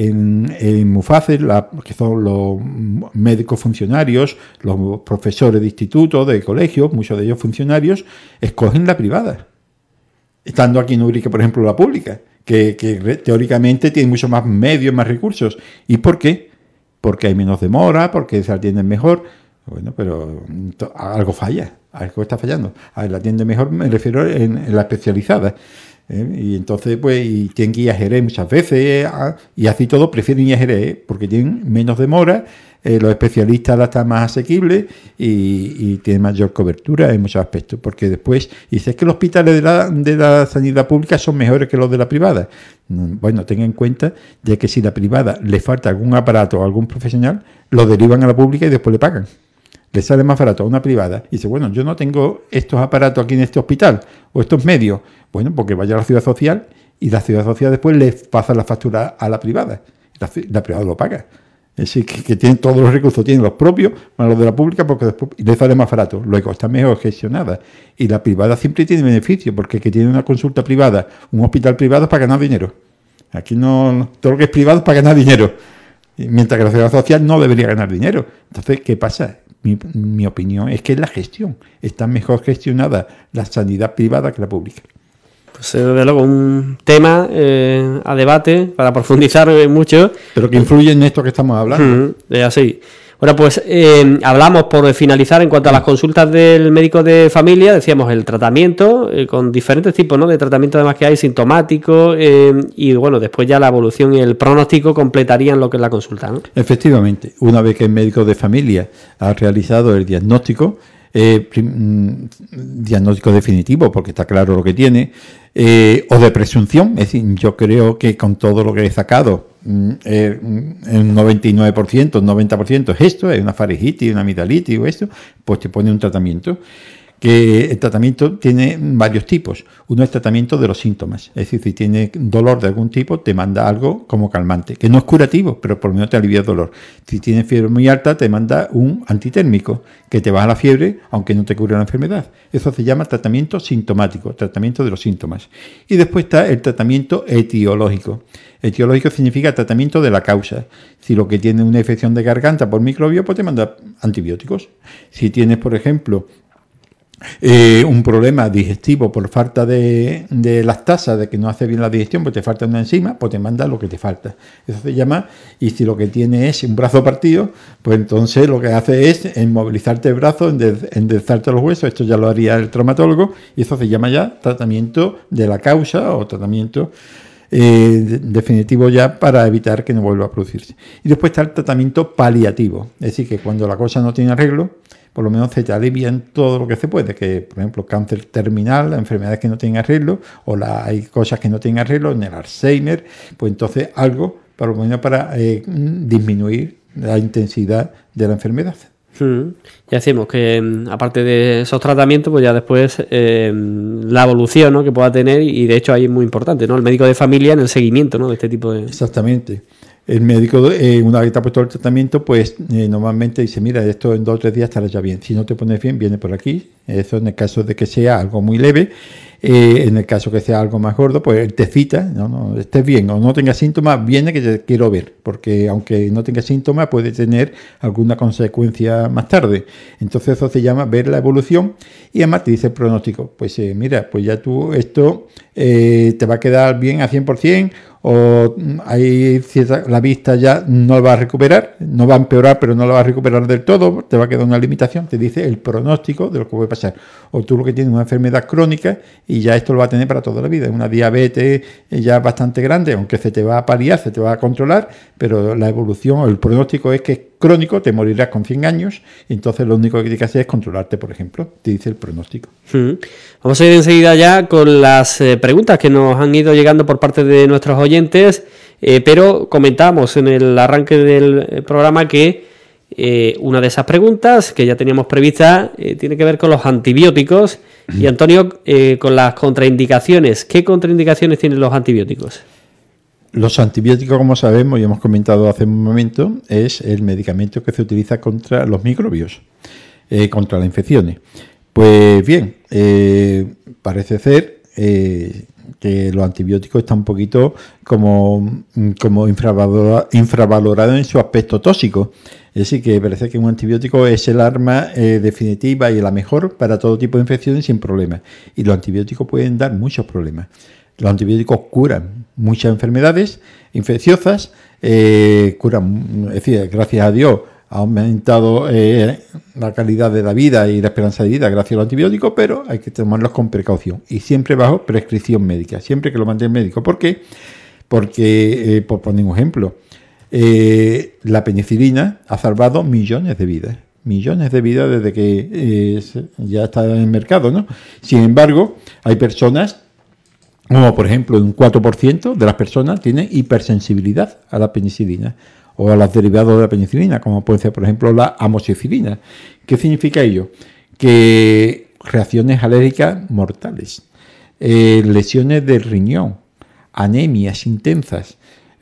en MUFACE, que son los médicos funcionarios, los profesores de institutos, de colegios, muchos de ellos funcionarios, escogen la privada. Estando aquí en Ubrique, por ejemplo, la pública, que teóricamente tiene muchos más medios, más recursos. ¿Y por qué? Porque hay menos demora, porque se atienden mejor. Bueno, pero algo falla, algo está fallando. A ver, la atiende mejor, me refiero en la especializada. Y entonces, pues, y tienen que ir a Jerez muchas veces, y así todo prefieren ir a Jerez, porque tienen menos demora, los especialistas la están más asequibles y tienen mayor cobertura en muchos aspectos. Porque después, dice, es que los hospitales de la sanidad pública son mejores que los de la privada. Bueno, tengan en cuenta de que si la privada le falta algún aparato o algún profesional, lo derivan a la pública y después le pagan. Le sale más barato a una privada y dice, bueno, yo no tengo estos aparatos aquí en este hospital o estos medios. Bueno, porque vaya a la ciudad social y la ciudad social después le pasa la factura a la privada. La privada lo paga. Es decir, que tienen todos los recursos, tienen los propios más los de la pública, porque después le sale más barato. Luego está mejor gestionada. Y la privada siempre tiene beneficio, porque el que tiene una consulta privada, un hospital privado es para ganar dinero. Aquí no, todo lo que es privado es para ganar dinero. Mientras que la ciudad social no debería ganar dinero. Entonces, ¿qué pasa? Mi opinión es que es la gestión. Está mejor gestionada la sanidad privada que la pública. Pues desde luego un tema a debate para profundizar mucho. Pero que influye en esto que estamos hablando. Así. Bueno, pues hablamos por finalizar en cuanto a las consultas del médico de familia, decíamos el tratamiento, con diferentes tipos, ¿no?, de tratamiento además que hay, sintomáticos, y bueno, después ya la evolución y el pronóstico completarían lo que es la consulta, ¿no? Efectivamente, una vez que el médico de familia ha realizado el diagnóstico, diagnóstico definitivo, porque está claro lo que tiene, o de presunción, es decir, yo creo que con todo lo que he sacado, el 99%, el 90% es esto, es una faringitis, una amigdalitis o esto, pues te pone un tratamiento. Que el tratamiento tiene varios tipos. Uno es tratamiento de los síntomas, es decir, si tienes dolor de algún tipo, te manda algo como calmante, que no es curativo, pero por lo menos te alivia el dolor. Si tienes fiebre muy alta, te manda un antitérmico, que te baja la fiebre, aunque no te cure la enfermedad. Eso se llama tratamiento sintomático, tratamiento de los síntomas. Y después está el tratamiento etiológico. Etiológico significa tratamiento de la causa. Si lo que tiene una infección de garganta por microbio, pues te manda antibióticos. Si tienes, por ejemplo, un problema digestivo por falta de lactasa, de que no hace bien la digestión, pues te falta una enzima, pues te manda lo que te falta. Eso se llama, y si lo que tiene es un brazo partido, pues entonces lo que hace es inmovilizarte el brazo, enderezarte los huesos, esto ya lo haría el traumatólogo, y eso se llama ya tratamiento de la causa o tratamiento definitivo ya para evitar que no vuelva a producirse. Y después está el tratamiento paliativo, es decir, que cuando la cosa no tiene arreglo, por lo menos se te alivian todo lo que se puede, que por ejemplo cáncer terminal, enfermedades que no tienen arreglo, o hay cosas que no tienen arreglo, en el Alzheimer, pues entonces algo, por lo menos para disminuir la intensidad de la enfermedad. Ya decimos que aparte de esos tratamientos, pues ya después la evolución, ¿no?, que pueda tener, y de hecho ahí es muy importante, ¿no?, el médico de familia en el seguimiento, ¿no?, de este tipo de... Exactamente. El médico, una vez que te ha puesto el tratamiento, pues normalmente dice, mira, esto en 2 o 3 días estará ya bien. Si no te pones bien, viene por aquí. Eso en el caso de que sea algo muy leve. En el caso que sea algo más gordo, pues él te cita, no, estés bien o no tengas síntomas, viene que te quiero ver. Porque aunque no tenga síntomas, puede tener alguna consecuencia más tarde. Entonces eso se llama ver la evolución y además te dice el pronóstico. Pues mira, pues ya tú esto te va a quedar bien a 100%, o la vista ya no la va a recuperar, no va a empeorar, pero no la va a recuperar del todo, te va a quedar una limitación, te dice el pronóstico de lo que puede pasar. O tú lo que tienes una enfermedad crónica y ya esto lo va a tener para toda la vida, una diabetes ya bastante grande, aunque se te va a paliar, se te va a controlar, pero la evolución o el pronóstico es que es crónico, te morirás con 100 años, y entonces lo único que tienes que hacer es controlarte, por ejemplo, te dice el pronóstico. Vamos a ir enseguida ya con las preguntas que nos han ido llegando por parte de nuestros oyentes, pero comentábamos en el arranque del programa que una de esas preguntas que ya teníamos prevista tiene que ver con los antibióticos. Y Antonio, con las contraindicaciones, ¿qué contraindicaciones tienen los antibióticos? Los antibióticos, como sabemos y hemos comentado hace un momento, es el medicamento que se utiliza contra los microbios, contra las infecciones. Pues bien, parece ser que los antibióticos están un poquito como infravalorado en su aspecto tóxico. Es decir, que parece que un antibiótico es el arma definitiva y la mejor para todo tipo de infecciones sin problemas. Y los antibióticos pueden dar muchos problemas. Los antibióticos curan muchas enfermedades infecciosas, curan, es decir, gracias a Dios ha aumentado la calidad de la vida y la esperanza de vida gracias a los antibióticos, pero hay que tomarlos con precaución y siempre bajo prescripción médica, siempre que lo mande el médico. ¿Por qué? Porque, por poner un ejemplo, la penicilina ha salvado millones de vidas desde que ya está en el mercado, ¿no? Sin embargo, hay personas, como por ejemplo un 4% de las personas tienen hipersensibilidad a la penicilina o a los derivados de la penicilina, como puede ser por ejemplo la amoxicilina. ¿Qué significa ello? Que reacciones alérgicas mortales, lesiones del riñón, anemias intensas,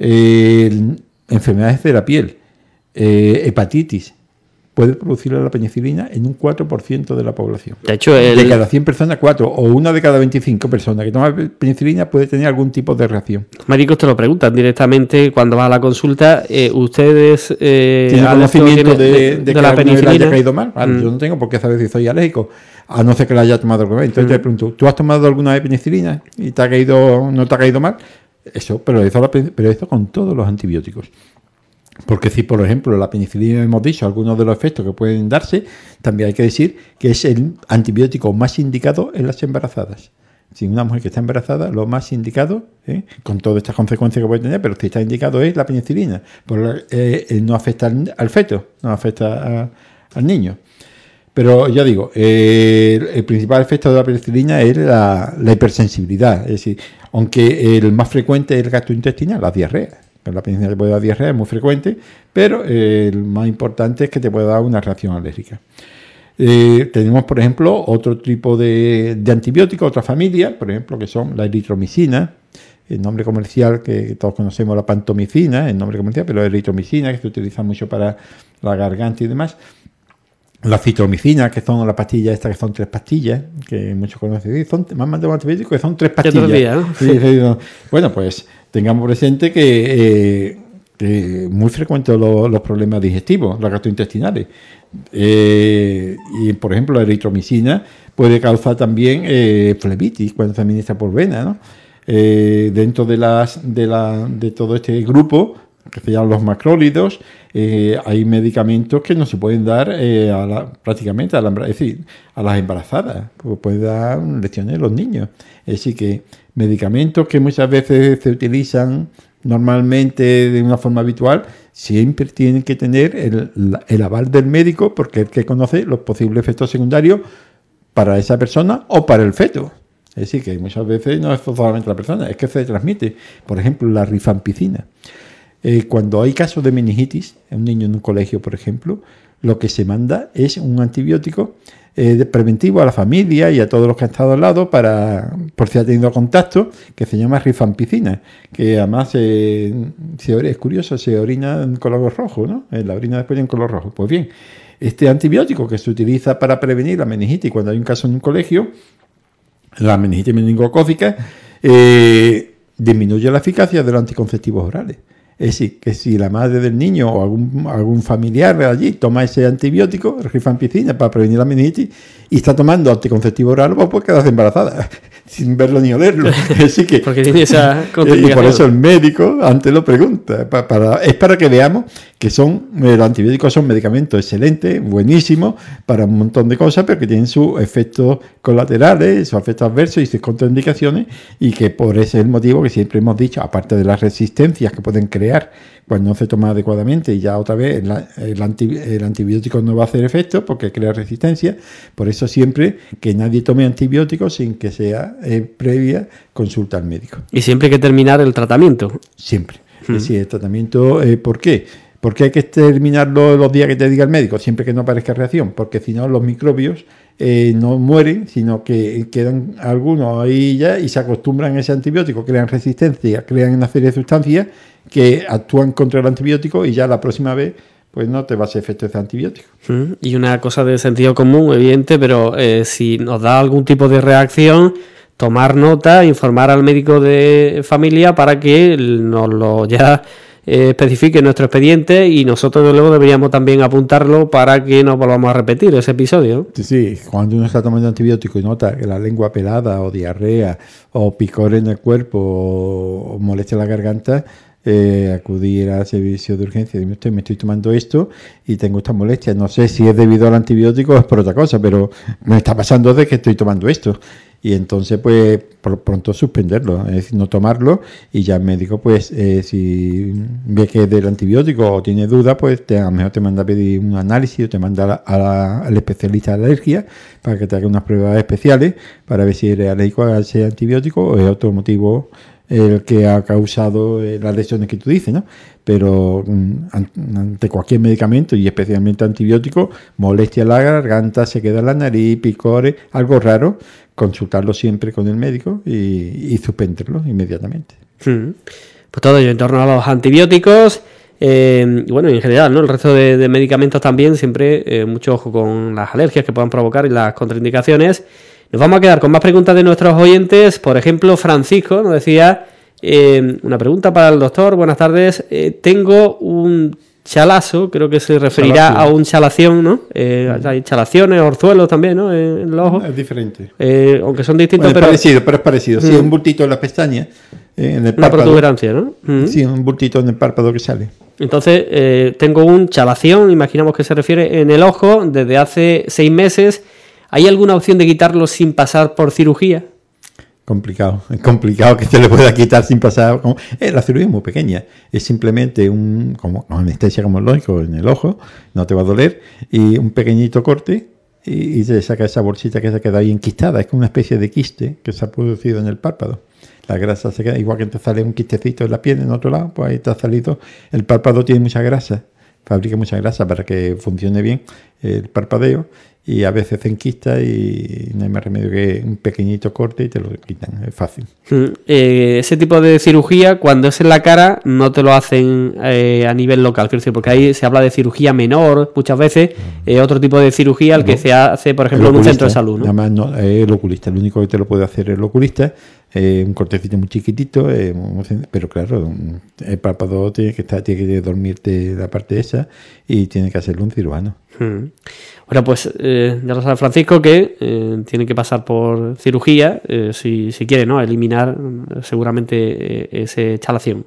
enfermedades de la piel, hepatitis, puede producir la penicilina en un 4% de la población. De hecho, de cada 100 personas, 4 o una de cada 25 personas que toma penicilina puede tener algún tipo de reacción. Los médicos te lo preguntan directamente cuando vas a la consulta. ¿Ustedes tienen conocimiento de que la penicilina le haya caído mal? Yo no tengo por qué saber si soy alérgico, a no ser que la haya tomado alguna vez. Entonces te pregunto, ¿tú has tomado alguna vez penicilina y no te ha caído mal? Eso, pero eso con todos los antibióticos. Porque si, por ejemplo, la penicilina hemos dicho algunos de los efectos que pueden darse, también hay que decir que es el antibiótico más indicado en las embarazadas. Si una mujer que está embarazada, lo más indicado, con todas estas consecuencias que puede tener, pero si está indicado es la penicilina. No afecta al feto, no afecta al niño. Pero ya digo, el principal efecto de la penicilina es la hipersensibilidad. Es decir, aunque el más frecuente es el gastrointestinal, la diarrea. La penicilina te puede dar diarrea, es muy frecuente, pero el más importante es que te puede dar una reacción alérgica. Tenemos, por ejemplo, otro tipo de antibióticos, otra familia, por ejemplo, que son la eritromicina, el nombre comercial que todos conocemos, la pantomicina, el nombre comercial, pero la eritromicina, que se utiliza mucho para la garganta y demás. La citromicina, que son las pastillas estas, que son 3 pastillas, que muchos conocen, me han mandado un antibiótico que son 3 pastillas. Día, ¿no? Sí, bueno, pues tengamos presente que muy frecuentes los problemas digestivos, los gastrointestinales. Y, por ejemplo, la eritromicina puede causar también flebitis cuando se administra por vena, ¿no? Dentro de todo este grupo, que se llaman los macrólidos, hay medicamentos que no se pueden dar prácticamente es decir, a las embarazadas, porque puede dar lesiones a los niños. Es decir, que medicamentos que muchas veces se utilizan normalmente de una forma habitual, siempre tienen que tener el aval del médico, porque es el que conoce los posibles efectos secundarios para esa persona o para el feto. Es decir, que muchas veces no es solamente la persona, es que se transmite. Por ejemplo, la rifampicina. Cuando hay casos de meningitis, en un niño en un colegio, por ejemplo, lo que se manda es un antibiótico preventivo a la familia y a todos los que han estado al lado por si ha tenido contacto, que se llama rifampicina, que además es curioso, se orina en color rojo, ¿no? La orina después en color rojo. Pues bien, este antibiótico que se utiliza para prevenir la meningitis cuando hay un caso en un colegio, la meningitis meningocócica, disminuye la eficacia de los anticonceptivos orales. Es decir, que si la madre del niño o algún familiar allí toma ese antibiótico, rifampicina, para prevenir la meningitis, y está tomando anticonceptivo oral, pues puede quedarse embarazada, sin verlo ni olerlo. Así que, porque tiene esa y por eso el médico antes lo pregunta. Es para que veamos que los antibióticos son medicamentos excelentes, buenísimos, para un montón de cosas, pero que tienen sus efectos colaterales, sus efectos adversos y sus contraindicaciones, y que por ese es el motivo que siempre hemos dicho, aparte de las resistencias que pueden crear cuando no se toma adecuadamente, y ya otra vez el antibiótico no va a hacer efecto porque crea resistencia. Por eso siempre que nadie tome antibióticos sin que sea previa consulta al médico. Y siempre hay que terminar el tratamiento. Siempre. Es decir, el tratamiento, ¿por qué? Porque hay que terminarlo los días que te diga el médico, siempre que no aparezca reacción, porque si no los microbios no mueren, sino que quedan algunos ahí ya y se acostumbran a ese antibiótico, crean resistencia, crean una serie de sustancias que actúan contra el antibiótico y ya la próxima vez pues no te va a hacer efecto ese antibiótico. Y una cosa de sentido común, evidente, pero si nos da algún tipo de reacción, tomar nota, informar al médico de familia para que nos lo ya especifique nuestro expediente, y nosotros luego deberíamos también apuntarlo para que no volvamos a repetir ese episodio. Sí, cuando uno está tomando antibiótico y nota que la lengua pelada o diarrea o picor en el cuerpo o molestia en la garganta, acudir al servicio de urgencia. Dime usted, me estoy tomando esto y tengo estas molestias. No sé si es debido al antibiótico o es por otra cosa, pero me está pasando desde que estoy tomando esto. Y entonces, pues, por pronto suspenderlo, es decir, no tomarlo, y ya el médico, pues, si ve que es del antibiótico o tiene duda, pues a lo mejor te manda a pedir un análisis o te manda al especialista de alergia para que te haga unas pruebas especiales para ver si eres alérgico a ese antibiótico o es otro motivo el que ha causado las lesiones que tú dices, ¿no? Pero ante cualquier medicamento y especialmente antibiótico, molestia en la garganta, se queda en la nariz, picores, algo raro, consultarlo siempre con el médico y suspenderlo inmediatamente. Pues todo ello en torno a los antibióticos, y bueno, en general, ¿no? El resto de medicamentos también, siempre mucho ojo con las alergias que puedan provocar y las contraindicaciones. Nos vamos a quedar con más preguntas de nuestros oyentes. Por ejemplo, Francisco nos decía, una pregunta para el doctor. Buenas tardes. Tengo un chalazo, creo que se referirá a un chalación, ¿no? Hay chalaciones, orzuelos también, ¿no? En los ojos. Es diferente. Aunque son distintos, bueno, pero es parecido. Sí, un bultito en las pestañas, en el párpado. Una protuberancia, ¿no? Sí, un bultito en el párpado que sale. Entonces, tengo un chalación, imaginamos que se refiere, en el ojo desde hace 6 meses. ¿Hay alguna opción de quitarlo sin pasar por cirugía? Complicado, es complicado que se le pueda quitar sin pasar. La cirugía es muy pequeña, es simplemente como anestesia como lógico en el ojo, no te va a doler, y un pequeñito corte y se saca esa bolsita que se queda ahí enquistada. Es como una especie de quiste que se ha producido en el párpado. La grasa se queda, igual que te sale un quistecito en la piel en otro lado, pues ahí te ha salido. El párpado tiene mucha grasa, fabrica mucha grasa para que funcione bien el parpadeo, y a veces se enquista y no hay más remedio que un pequeñito corte y te lo quitan, es fácil. Ese tipo de cirugía, cuando es en la cara, no te lo hacen a nivel local, quiero decir, porque ahí se habla de cirugía menor muchas veces, otro tipo de cirugía el que se hace, por ejemplo, en un centro de salud, ¿no? Además, no, es el oculista, el único que te lo puede hacer es el oculista, un cortecito muy chiquitito, pero claro, el párpado tiene que dormirte la parte esa y tiene que hacerlo un cirujano. Bueno, pues ya lo sabe Francisco, que tiene que pasar por cirugía si quiere, ¿no? Eliminar seguramente esa chalación.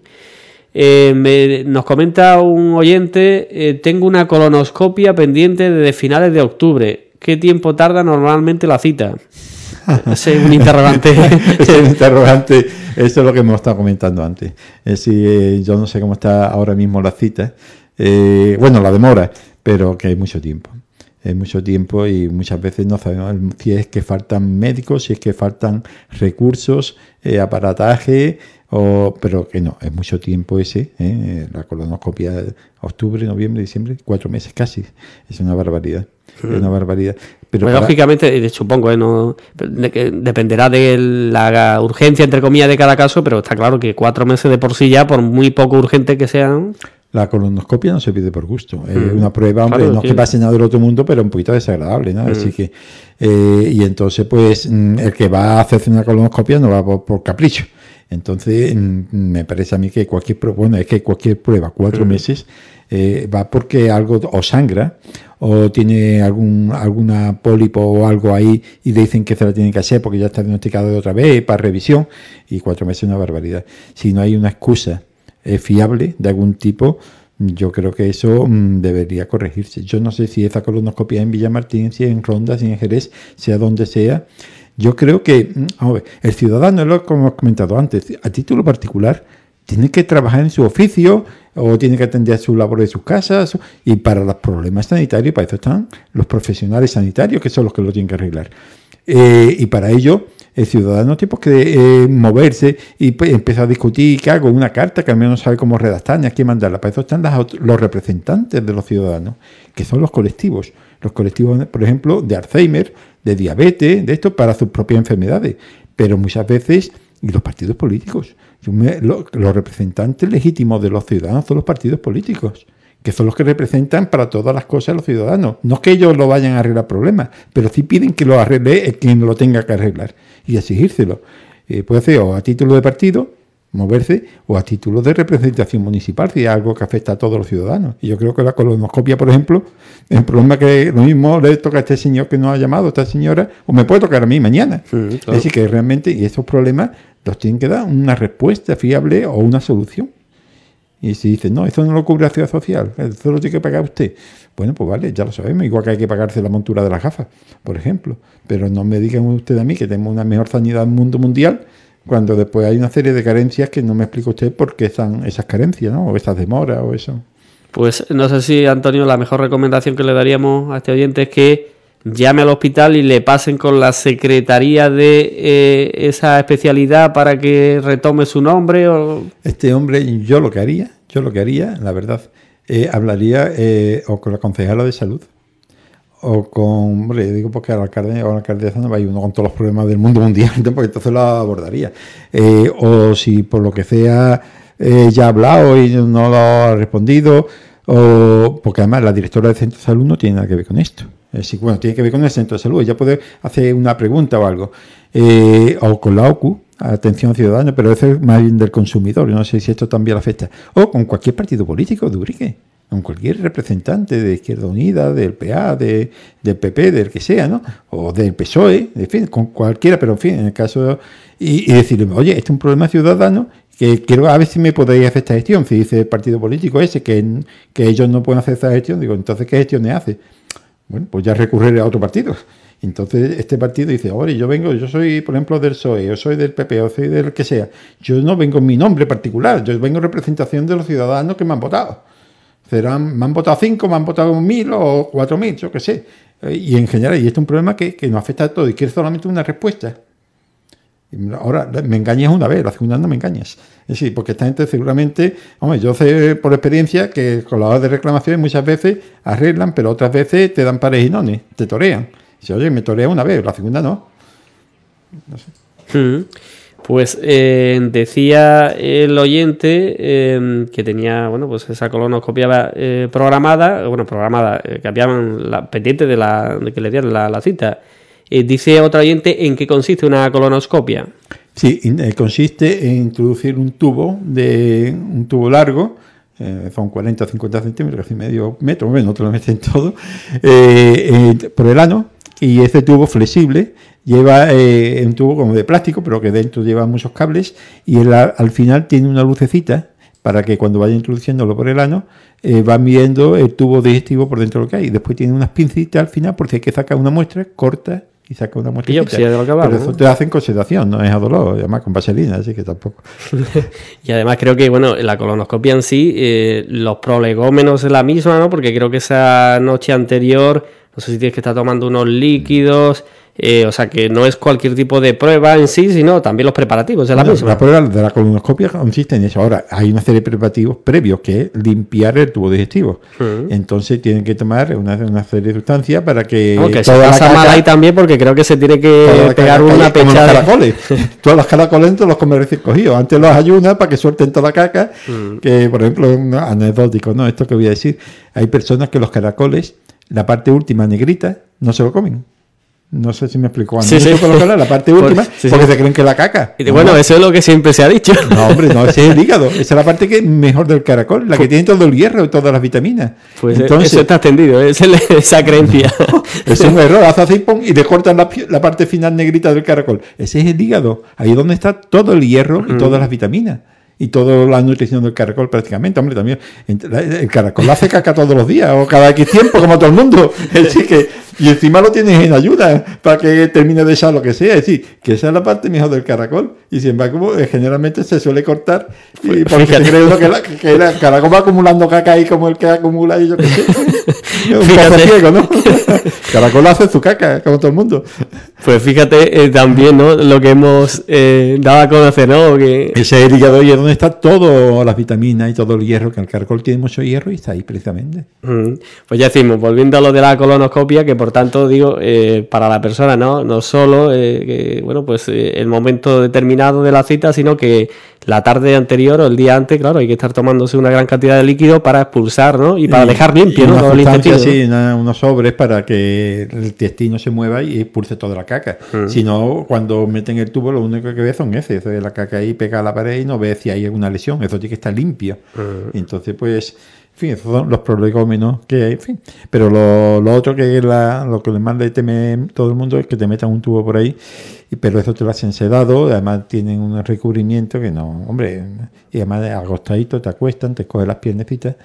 Nos comenta un oyente, tengo una colonoscopia pendiente desde finales de octubre. ¿Qué tiempo tarda normalmente la cita? Ese es un interrogante. Ese es un interrogante. Eso es lo que hemos estado comentando antes. Es decir, yo no sé cómo está ahora mismo la cita. Bueno, la demora, pero que hay mucho tiempo. Hay mucho tiempo y muchas veces no sabemos si es que faltan médicos, si es que faltan recursos, aparataje, pero que no, es mucho tiempo ese. La colonoscopia, octubre, noviembre, diciembre, 4 meses casi. Es una barbaridad. Es una barbaridad. Pero pues lógicamente, supongo, no, que dependerá de la urgencia, entre comillas, de cada caso, pero está claro que 4 meses de por sí ya, por muy poco urgente que sean... La colonoscopia no se pide por gusto. Es una prueba, hombre, claro, no es que pase nada del otro mundo, pero un poquito desagradable, ¿no? Así que, y entonces, pues, el que va a hacerse una colonoscopia no va por capricho. Entonces, me parece a mí que cualquier prueba, 4 meses, va porque algo o sangra, o tiene alguna pólipo o algo ahí y dicen que se la tienen que hacer porque ya está diagnosticado de otra vez para revisión, y 4 meses es una barbaridad. Si no hay una excusa fiable de algún tipo, yo creo que eso debería corregirse. Yo no sé si esa colonoscopia en Villamartín, si en Ronda, si en Jerez, sea donde sea. Yo creo que, vamos a ver, el ciudadano, lo que hemos comentado antes, a título particular, tiene que trabajar en su oficio o tiene que atender a sus labores de sus casas, y para los problemas sanitarios, para eso están los profesionales sanitarios, que son los que lo tienen que arreglar. Y para ello, el ciudadano tiene que moverse y pues, empezar a discutir qué hago, una carta que al menos no sabe cómo redactar ni a quién mandarla. Para eso están los representantes de los ciudadanos, que son los colectivos. Los colectivos, por ejemplo, de Alzheimer, de diabetes, de esto, para sus propias enfermedades. Pero muchas veces, y los partidos políticos, los representantes legítimos de los ciudadanos son los partidos políticos, que son los que representan para todas las cosas a los ciudadanos. No es que ellos lo vayan a arreglar problemas, pero sí piden que lo arregle quien lo tenga que arreglar y exigírselo. Puede ser o a título de partido, moverse, o a título de representación municipal, si es algo que afecta a todos los ciudadanos. Y yo creo que la colonoscopia, por ejemplo, es un problema que lo mismo le toca a este señor que nos ha llamado, a esta señora, o me puede tocar a mí mañana. Sí, claro. Es decir, que realmente, y esos problemas los tienen que dar una respuesta fiable o una solución. Y si dicen, no, eso no lo cubre la Seguridad Social, eso lo tiene que pagar usted. Bueno, pues vale, ya lo sabemos, igual que hay que pagarse la montura de las gafas, por ejemplo. Pero no me digan ustedes a mí que tenemos una mejor sanidad del mundo mundial, cuando después hay una serie de carencias que no me explica usted por qué están esas carencias, ¿no? O esas demoras o eso. Pues no sé si, Antonio, la mejor recomendación que le daríamos a este oyente es que llame al hospital y le pasen con la secretaría de esa especialidad para que retome su nombre. O... Este hombre, yo lo que haría, la verdad, hablaría o con la concejala de salud, o con, hombre, digo porque al alcalde o a la alcaldesa no va a ir uno con todos los problemas del mundo mundial, porque entonces lo abordaría. O si por lo que sea ya ha hablado y no lo ha respondido, o porque además la directora del centro de salud no tiene nada que ver con esto. Bueno, tiene que ver con el centro de salud, ella puede hacer una pregunta o algo. O con la OCU, atención ciudadana, pero eso es más bien del consumidor, no sé si esto también le afecta. O con cualquier partido político de Urique, con cualquier representante de Izquierda Unida, del PA, del PP, del que sea, ¿no? O del PSOE, en fin, con cualquiera, pero en fin, en el caso... Y decirle, oye, este es un problema ciudadano que quiero a ver si me podéis hacer esta gestión. Si dice el partido político ese que ellos no pueden hacer esta gestión, digo, entonces, ¿qué gestiones hace? Bueno, pues ya recurriré a otro partido. Entonces, este partido dice, oye, yo soy, por ejemplo, del PSOE, yo soy del PP, o soy del que sea. Yo no vengo en mi nombre particular, yo vengo en representación de los ciudadanos que me han votado. Me han votado 5, me han votado 1.000 o 4.000, yo qué sé. Y en general, y esto es un problema que nos afecta a todos y quiere solamente una respuesta. Ahora, me engañas una vez, la segunda no me engañas. Es decir, porque esta gente seguramente, hombre, yo sé por experiencia que con la hora de reclamaciones muchas veces arreglan, pero otras veces te dan parejinones, te torean. Dice, oye, me torea una vez, la segunda no. No sé. Pues decía el oyente que tenía, bueno, pues esa colonoscopia programada, que habían pendiente de que le dieran la cita. Dice otro oyente, ¿en qué consiste una colonoscopia? Sí, consiste en introducir un tubo largo, son 40 o 50 centímetros, casi medio metro, bueno, no te lo meten todo, por el ano, y ese tubo flexible lleva un tubo como de plástico, pero que dentro lleva muchos cables, y al final tiene una lucecita para que cuando vaya introduciéndolo por el ano, va midiendo el tubo digestivo por dentro de lo que hay. Después tiene unas pincitas al final, por si hay que sacar una muestra corta y saca una muestrecita. Biopsia de lo que hablamos, pero eso ¿no? te hacen con sedación, no es a dolor, además con vaselina, así que tampoco. Y además creo que, bueno, la colonoscopia en sí, los prolegómenos es la misma, ¿no? Porque creo que esa noche anterior, no sé si tienes que estar tomando unos líquidos, o sea que no es cualquier tipo de prueba en sí, sino también los preparativos, es la misma. La prueba de la colonoscopia consiste en eso. Ahora, hay una serie de preparativos previos que es limpiar el tubo digestivo. Entonces tienen que tomar una serie de sustancias para que... Aunque se pasa mal ahí también porque creo que se tiene que pegar una pechada. Caracoles. Todos los caracoles te los comes recién cogidos. Antes los ayunas para que suelten toda la caca. Que, por ejemplo, es anecdótico, ¿no? Esto que voy a decir. Hay personas que los caracoles, la parte última negrita, no se lo comen. No sé si me explico. Sí, sí. La parte última, Sí, porque sí. se creen que es la caca. Y bueno, eso es lo que siempre se ha dicho. No, hombre, no, ese es el hígado. Esa es la parte que es mejor del caracol, la que tiene todo el hierro y todas las vitaminas. Pues entonces, eso está extendido, esa creencia. es un error, hace así, pum, y le cortan la parte final negrita del caracol. Ese es el hígado. Ahí es donde está todo el hierro y todas las vitaminas. Y toda la nutrición del caracol prácticamente. Hombre, también el caracol hace caca todos los días o cada X tiempo, como todo el mundo. Es decir, que, y encima lo tienes en ayuda para que termine de echar lo que sea. Es decir, que esa es la parte mejor del caracol. Y sin embargo, generalmente se suele cortar y porque se cree uno que el caracol va acumulando caca ahí como el que acumula y yo qué sé. Un poco ciego, ¿no? Caracol hace su caca, como todo el mundo. Pues fíjate también, ¿no? Lo que hemos dado a conocer, ¿no? Que... Ese es el hígado y es donde está todas las vitaminas y todo el hierro, que el caracol tiene mucho hierro y está ahí precisamente. Pues ya decimos, volviendo a lo de la colonoscopia, que por tanto digo, para la persona, no solo que, bueno, pues el momento determinado de la cita, sino que la tarde anterior o el día antes, claro, hay que estar tomándose una gran cantidad de líquido para expulsar, ¿no? Y para dejar limpio, ¿no? Todo el intestino. Sí, unos sobres para que el intestino se mueva y expulse toda la caca. Si no, cuando meten el tubo, lo único que ve son heces. Eso es la caca ahí pega a la pared y no ve si hay alguna lesión. Eso tiene que estar limpio. Entonces, pues, en fin, esos son los prolegómenos que hay, en fin. Pero lo otro que es lo que más le teme todo el mundo es que te metan un tubo por ahí, pero eso te lo hacen sedado, además tienen un recubrimiento que no, hombre, y además acostadito te acuestan, te cogen las piernecitas,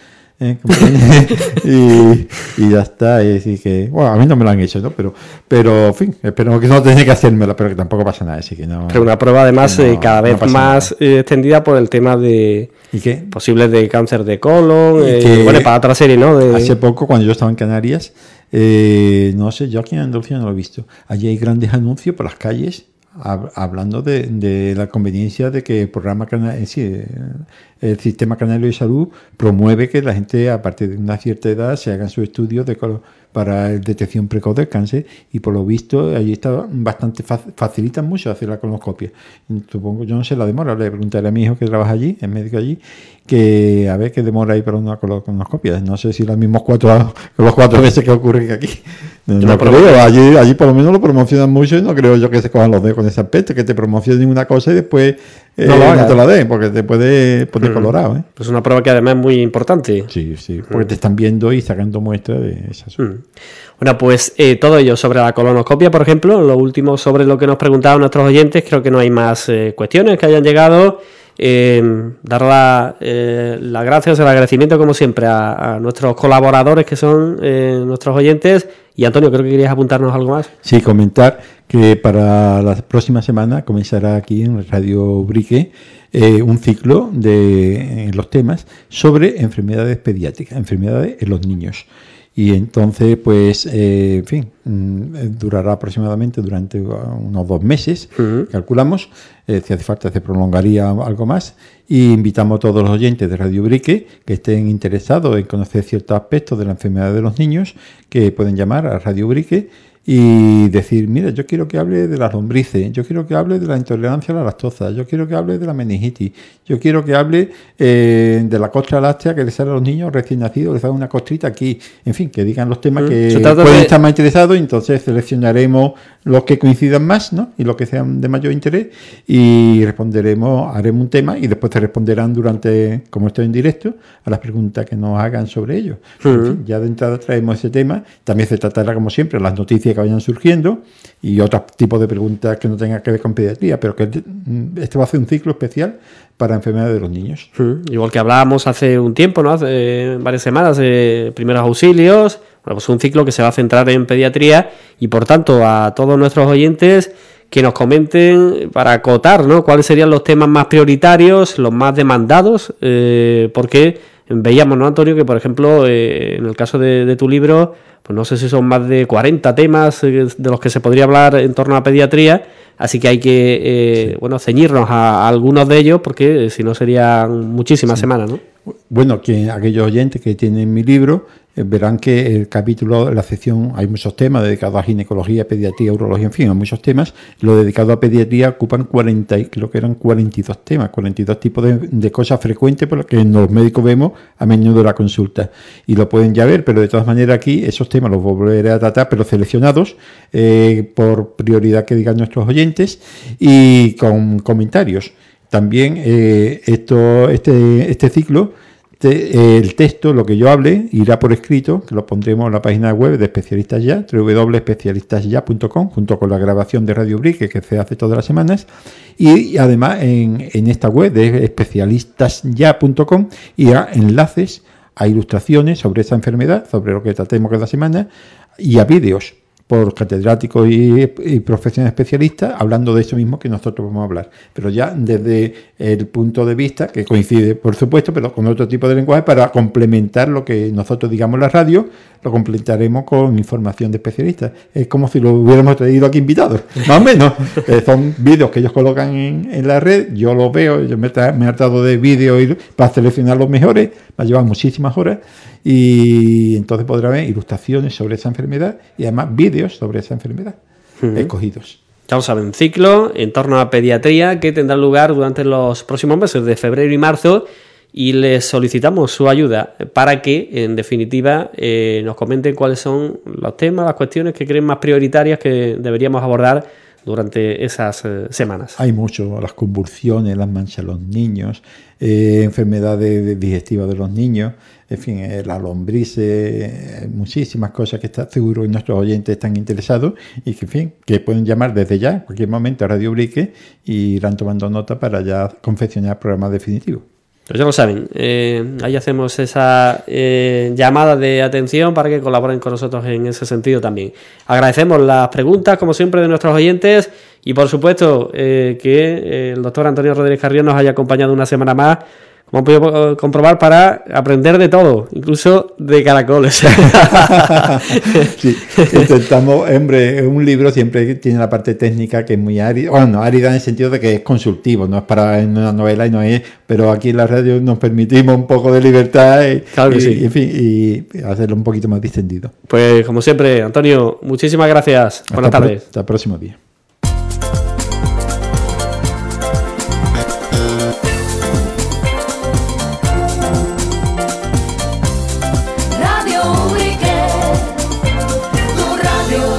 y ya está. Es decir que, bueno, a mí no me lo han hecho, ¿no? Pero en fin, espero que no tenga que hacérmelo, pero que tampoco pasa nada, así que no. Pero una prueba además cada vez más extendida por el tema de ¿y qué? Posibles de cáncer de colon, bueno, para otra serie, ¿no? Hace poco, cuando yo estaba en Canarias, no sé, yo aquí en Andalucía no lo he visto. Allí hay grandes anuncios por las calles hablando de la conveniencia de que el programa el Sistema Canario de Salud promueve que la gente a partir de una cierta edad se hagan sus estudios para detección precoz del cáncer, y por lo visto allí está bastante facilitan mucho hacer la colonoscopia. Supongo, yo no sé la demora, le preguntaré a mi hijo que trabaja allí, es médico allí, que a ver qué demora hay para una colonoscopia. No sé si los mismos 4 veces que ocurren aquí. No creo, allí por lo menos lo promocionan mucho y no creo yo que se cojan los dedos con ese aspecto, que te promocionen una cosa y después no te la den, porque te puede poner colorado. ¿eh? Pues una prueba que además es muy importante. Sí, porque te están viendo y sacando muestras de esas. Bueno, pues todo ello sobre la colonoscopia, por ejemplo, lo último sobre lo que nos preguntaban nuestros oyentes, creo que no hay más cuestiones que hayan llegado. Dar las gracias, el agradecimiento como siempre a nuestros colaboradores que son nuestros oyentes. Y Antonio, creo que querías apuntarnos algo más. Sí, comentar que para la próxima semana comenzará aquí en Radio Ubrique un ciclo de los temas sobre enfermedades pediátricas, enfermedades en los niños. Y entonces, pues, en fin, durará aproximadamente durante unos 2 meses, calculamos. Si hace falta, se prolongaría algo más. Y invitamos a todos los oyentes de Radio Ubrique que estén interesados en conocer ciertos aspectos de la enfermedad de los niños, que pueden llamar a Radio Ubrique y decir, mira, yo quiero que hable de las lombrices, yo quiero que hable de la intolerancia a la lactosa, yo quiero que hable de la meningitis, yo quiero que hable de la costra láctea que les sale a los niños recién nacidos, les sale una costrita aquí, en fin, que digan los temas que pueden estar más interesados, y entonces seleccionaremos los que coincidan más, ¿no? Y los que sean de mayor interés, y haremos un tema y después te responderán durante, como estoy en directo, a las preguntas que nos hagan sobre ello. En fin, ya de entrada traemos ese tema, también se tratará como siempre las noticias que vayan surgiendo y otros tipos de preguntas que no tengan que ver con pediatría, pero que este va a ser un ciclo especial para enfermedades de los niños. Igual que hablábamos hace un tiempo, ¿no? Hace varias semanas, primeros auxilios, Bueno, pues un ciclo que se va a centrar en pediatría y, por tanto, a todos nuestros oyentes que nos comenten para acotar, ¿no?, cuáles serían los temas más prioritarios, los más demandados, porque veíamos, ¿no, Antonio?, que, por ejemplo, en el caso de tu libro, pues no sé si son más de 40 temas de los que se podría hablar en torno a pediatría, así que hay que, ceñirnos a algunos de ellos, porque si no serían muchísimas semanas, ¿no? Bueno, que aquellos oyentes que tienen mi libro verán que el capítulo, la sección, hay muchos temas dedicados a ginecología, pediatría, urología, en fin, hay muchos temas. Lo dedicado a pediatría ocupan 42 temas, 42 tipos de cosas frecuentes por las que los médicos vemos a menudo de la consulta. Y lo pueden ya ver, pero de todas maneras aquí esos temas los volveré a tratar, pero seleccionados por prioridad que digan nuestros oyentes y con comentarios. También este ciclo, el texto, lo que yo hable, irá por escrito, que lo pondremos en la página web de Especialistas Ya, www.especialistasya.com, junto con la grabación de Radio Brique que se hace todas las semanas. Y además en esta web de especialistasya.com irá enlaces a ilustraciones sobre esa enfermedad, sobre lo que tratemos cada semana, y a vídeos por catedráticos y profesionales especialistas hablando de eso mismo que nosotros vamos a hablar, pero ya desde el punto de vista que coincide, por supuesto, pero con otro tipo de lenguaje para complementar lo que nosotros digamos en la radio, lo complementaremos con información de especialistas. Es como si lo hubiéramos traído aquí invitados, más o menos. Son vídeos que ellos colocan en la red, yo los veo, yo me he hartado de vídeos para seleccionar los mejores, me ha llevado muchísimas horas, y entonces podrá ver ilustraciones sobre esa enfermedad y además vídeos sobre esa enfermedad escogidos. Ya lo saben, ciclo en torno a pediatría que tendrá lugar durante los próximos meses de febrero y marzo, y les solicitamos su ayuda para que, en definitiva, nos comenten cuáles son los temas, las cuestiones que creen más prioritarias que deberíamos abordar durante esas semanas. Hay mucho, las convulsiones, las manchas de los niños, enfermedades digestivas de los niños, en fin, la lombrices, muchísimas cosas que está seguro que nuestros oyentes están interesados y que, en fin, que pueden llamar desde ya, en cualquier momento, a Radio Brique y irán tomando nota para ya confeccionar programas definitivos. Pues ya lo saben, ahí hacemos esa llamada de atención para que colaboren con nosotros en ese sentido también. Agradecemos las preguntas, como siempre, de nuestros oyentes y, por supuesto, que el doctor Antonio Rodríguez Carrión nos haya acompañado una semana más, como han podido comprobar, para aprender de todo, incluso de caracoles. Sí, intentamos, hombre, un libro siempre tiene la parte técnica que es muy árida, bueno, árida en el sentido de que es consultivo, no es para una novela y no es, pero aquí en la radio nos permitimos un poco de libertad claro que sí. En fin, y hacerlo un poquito más distendido. Pues como siempre, Antonio, muchísimas gracias. Buenas tardes. Hasta el próximo día.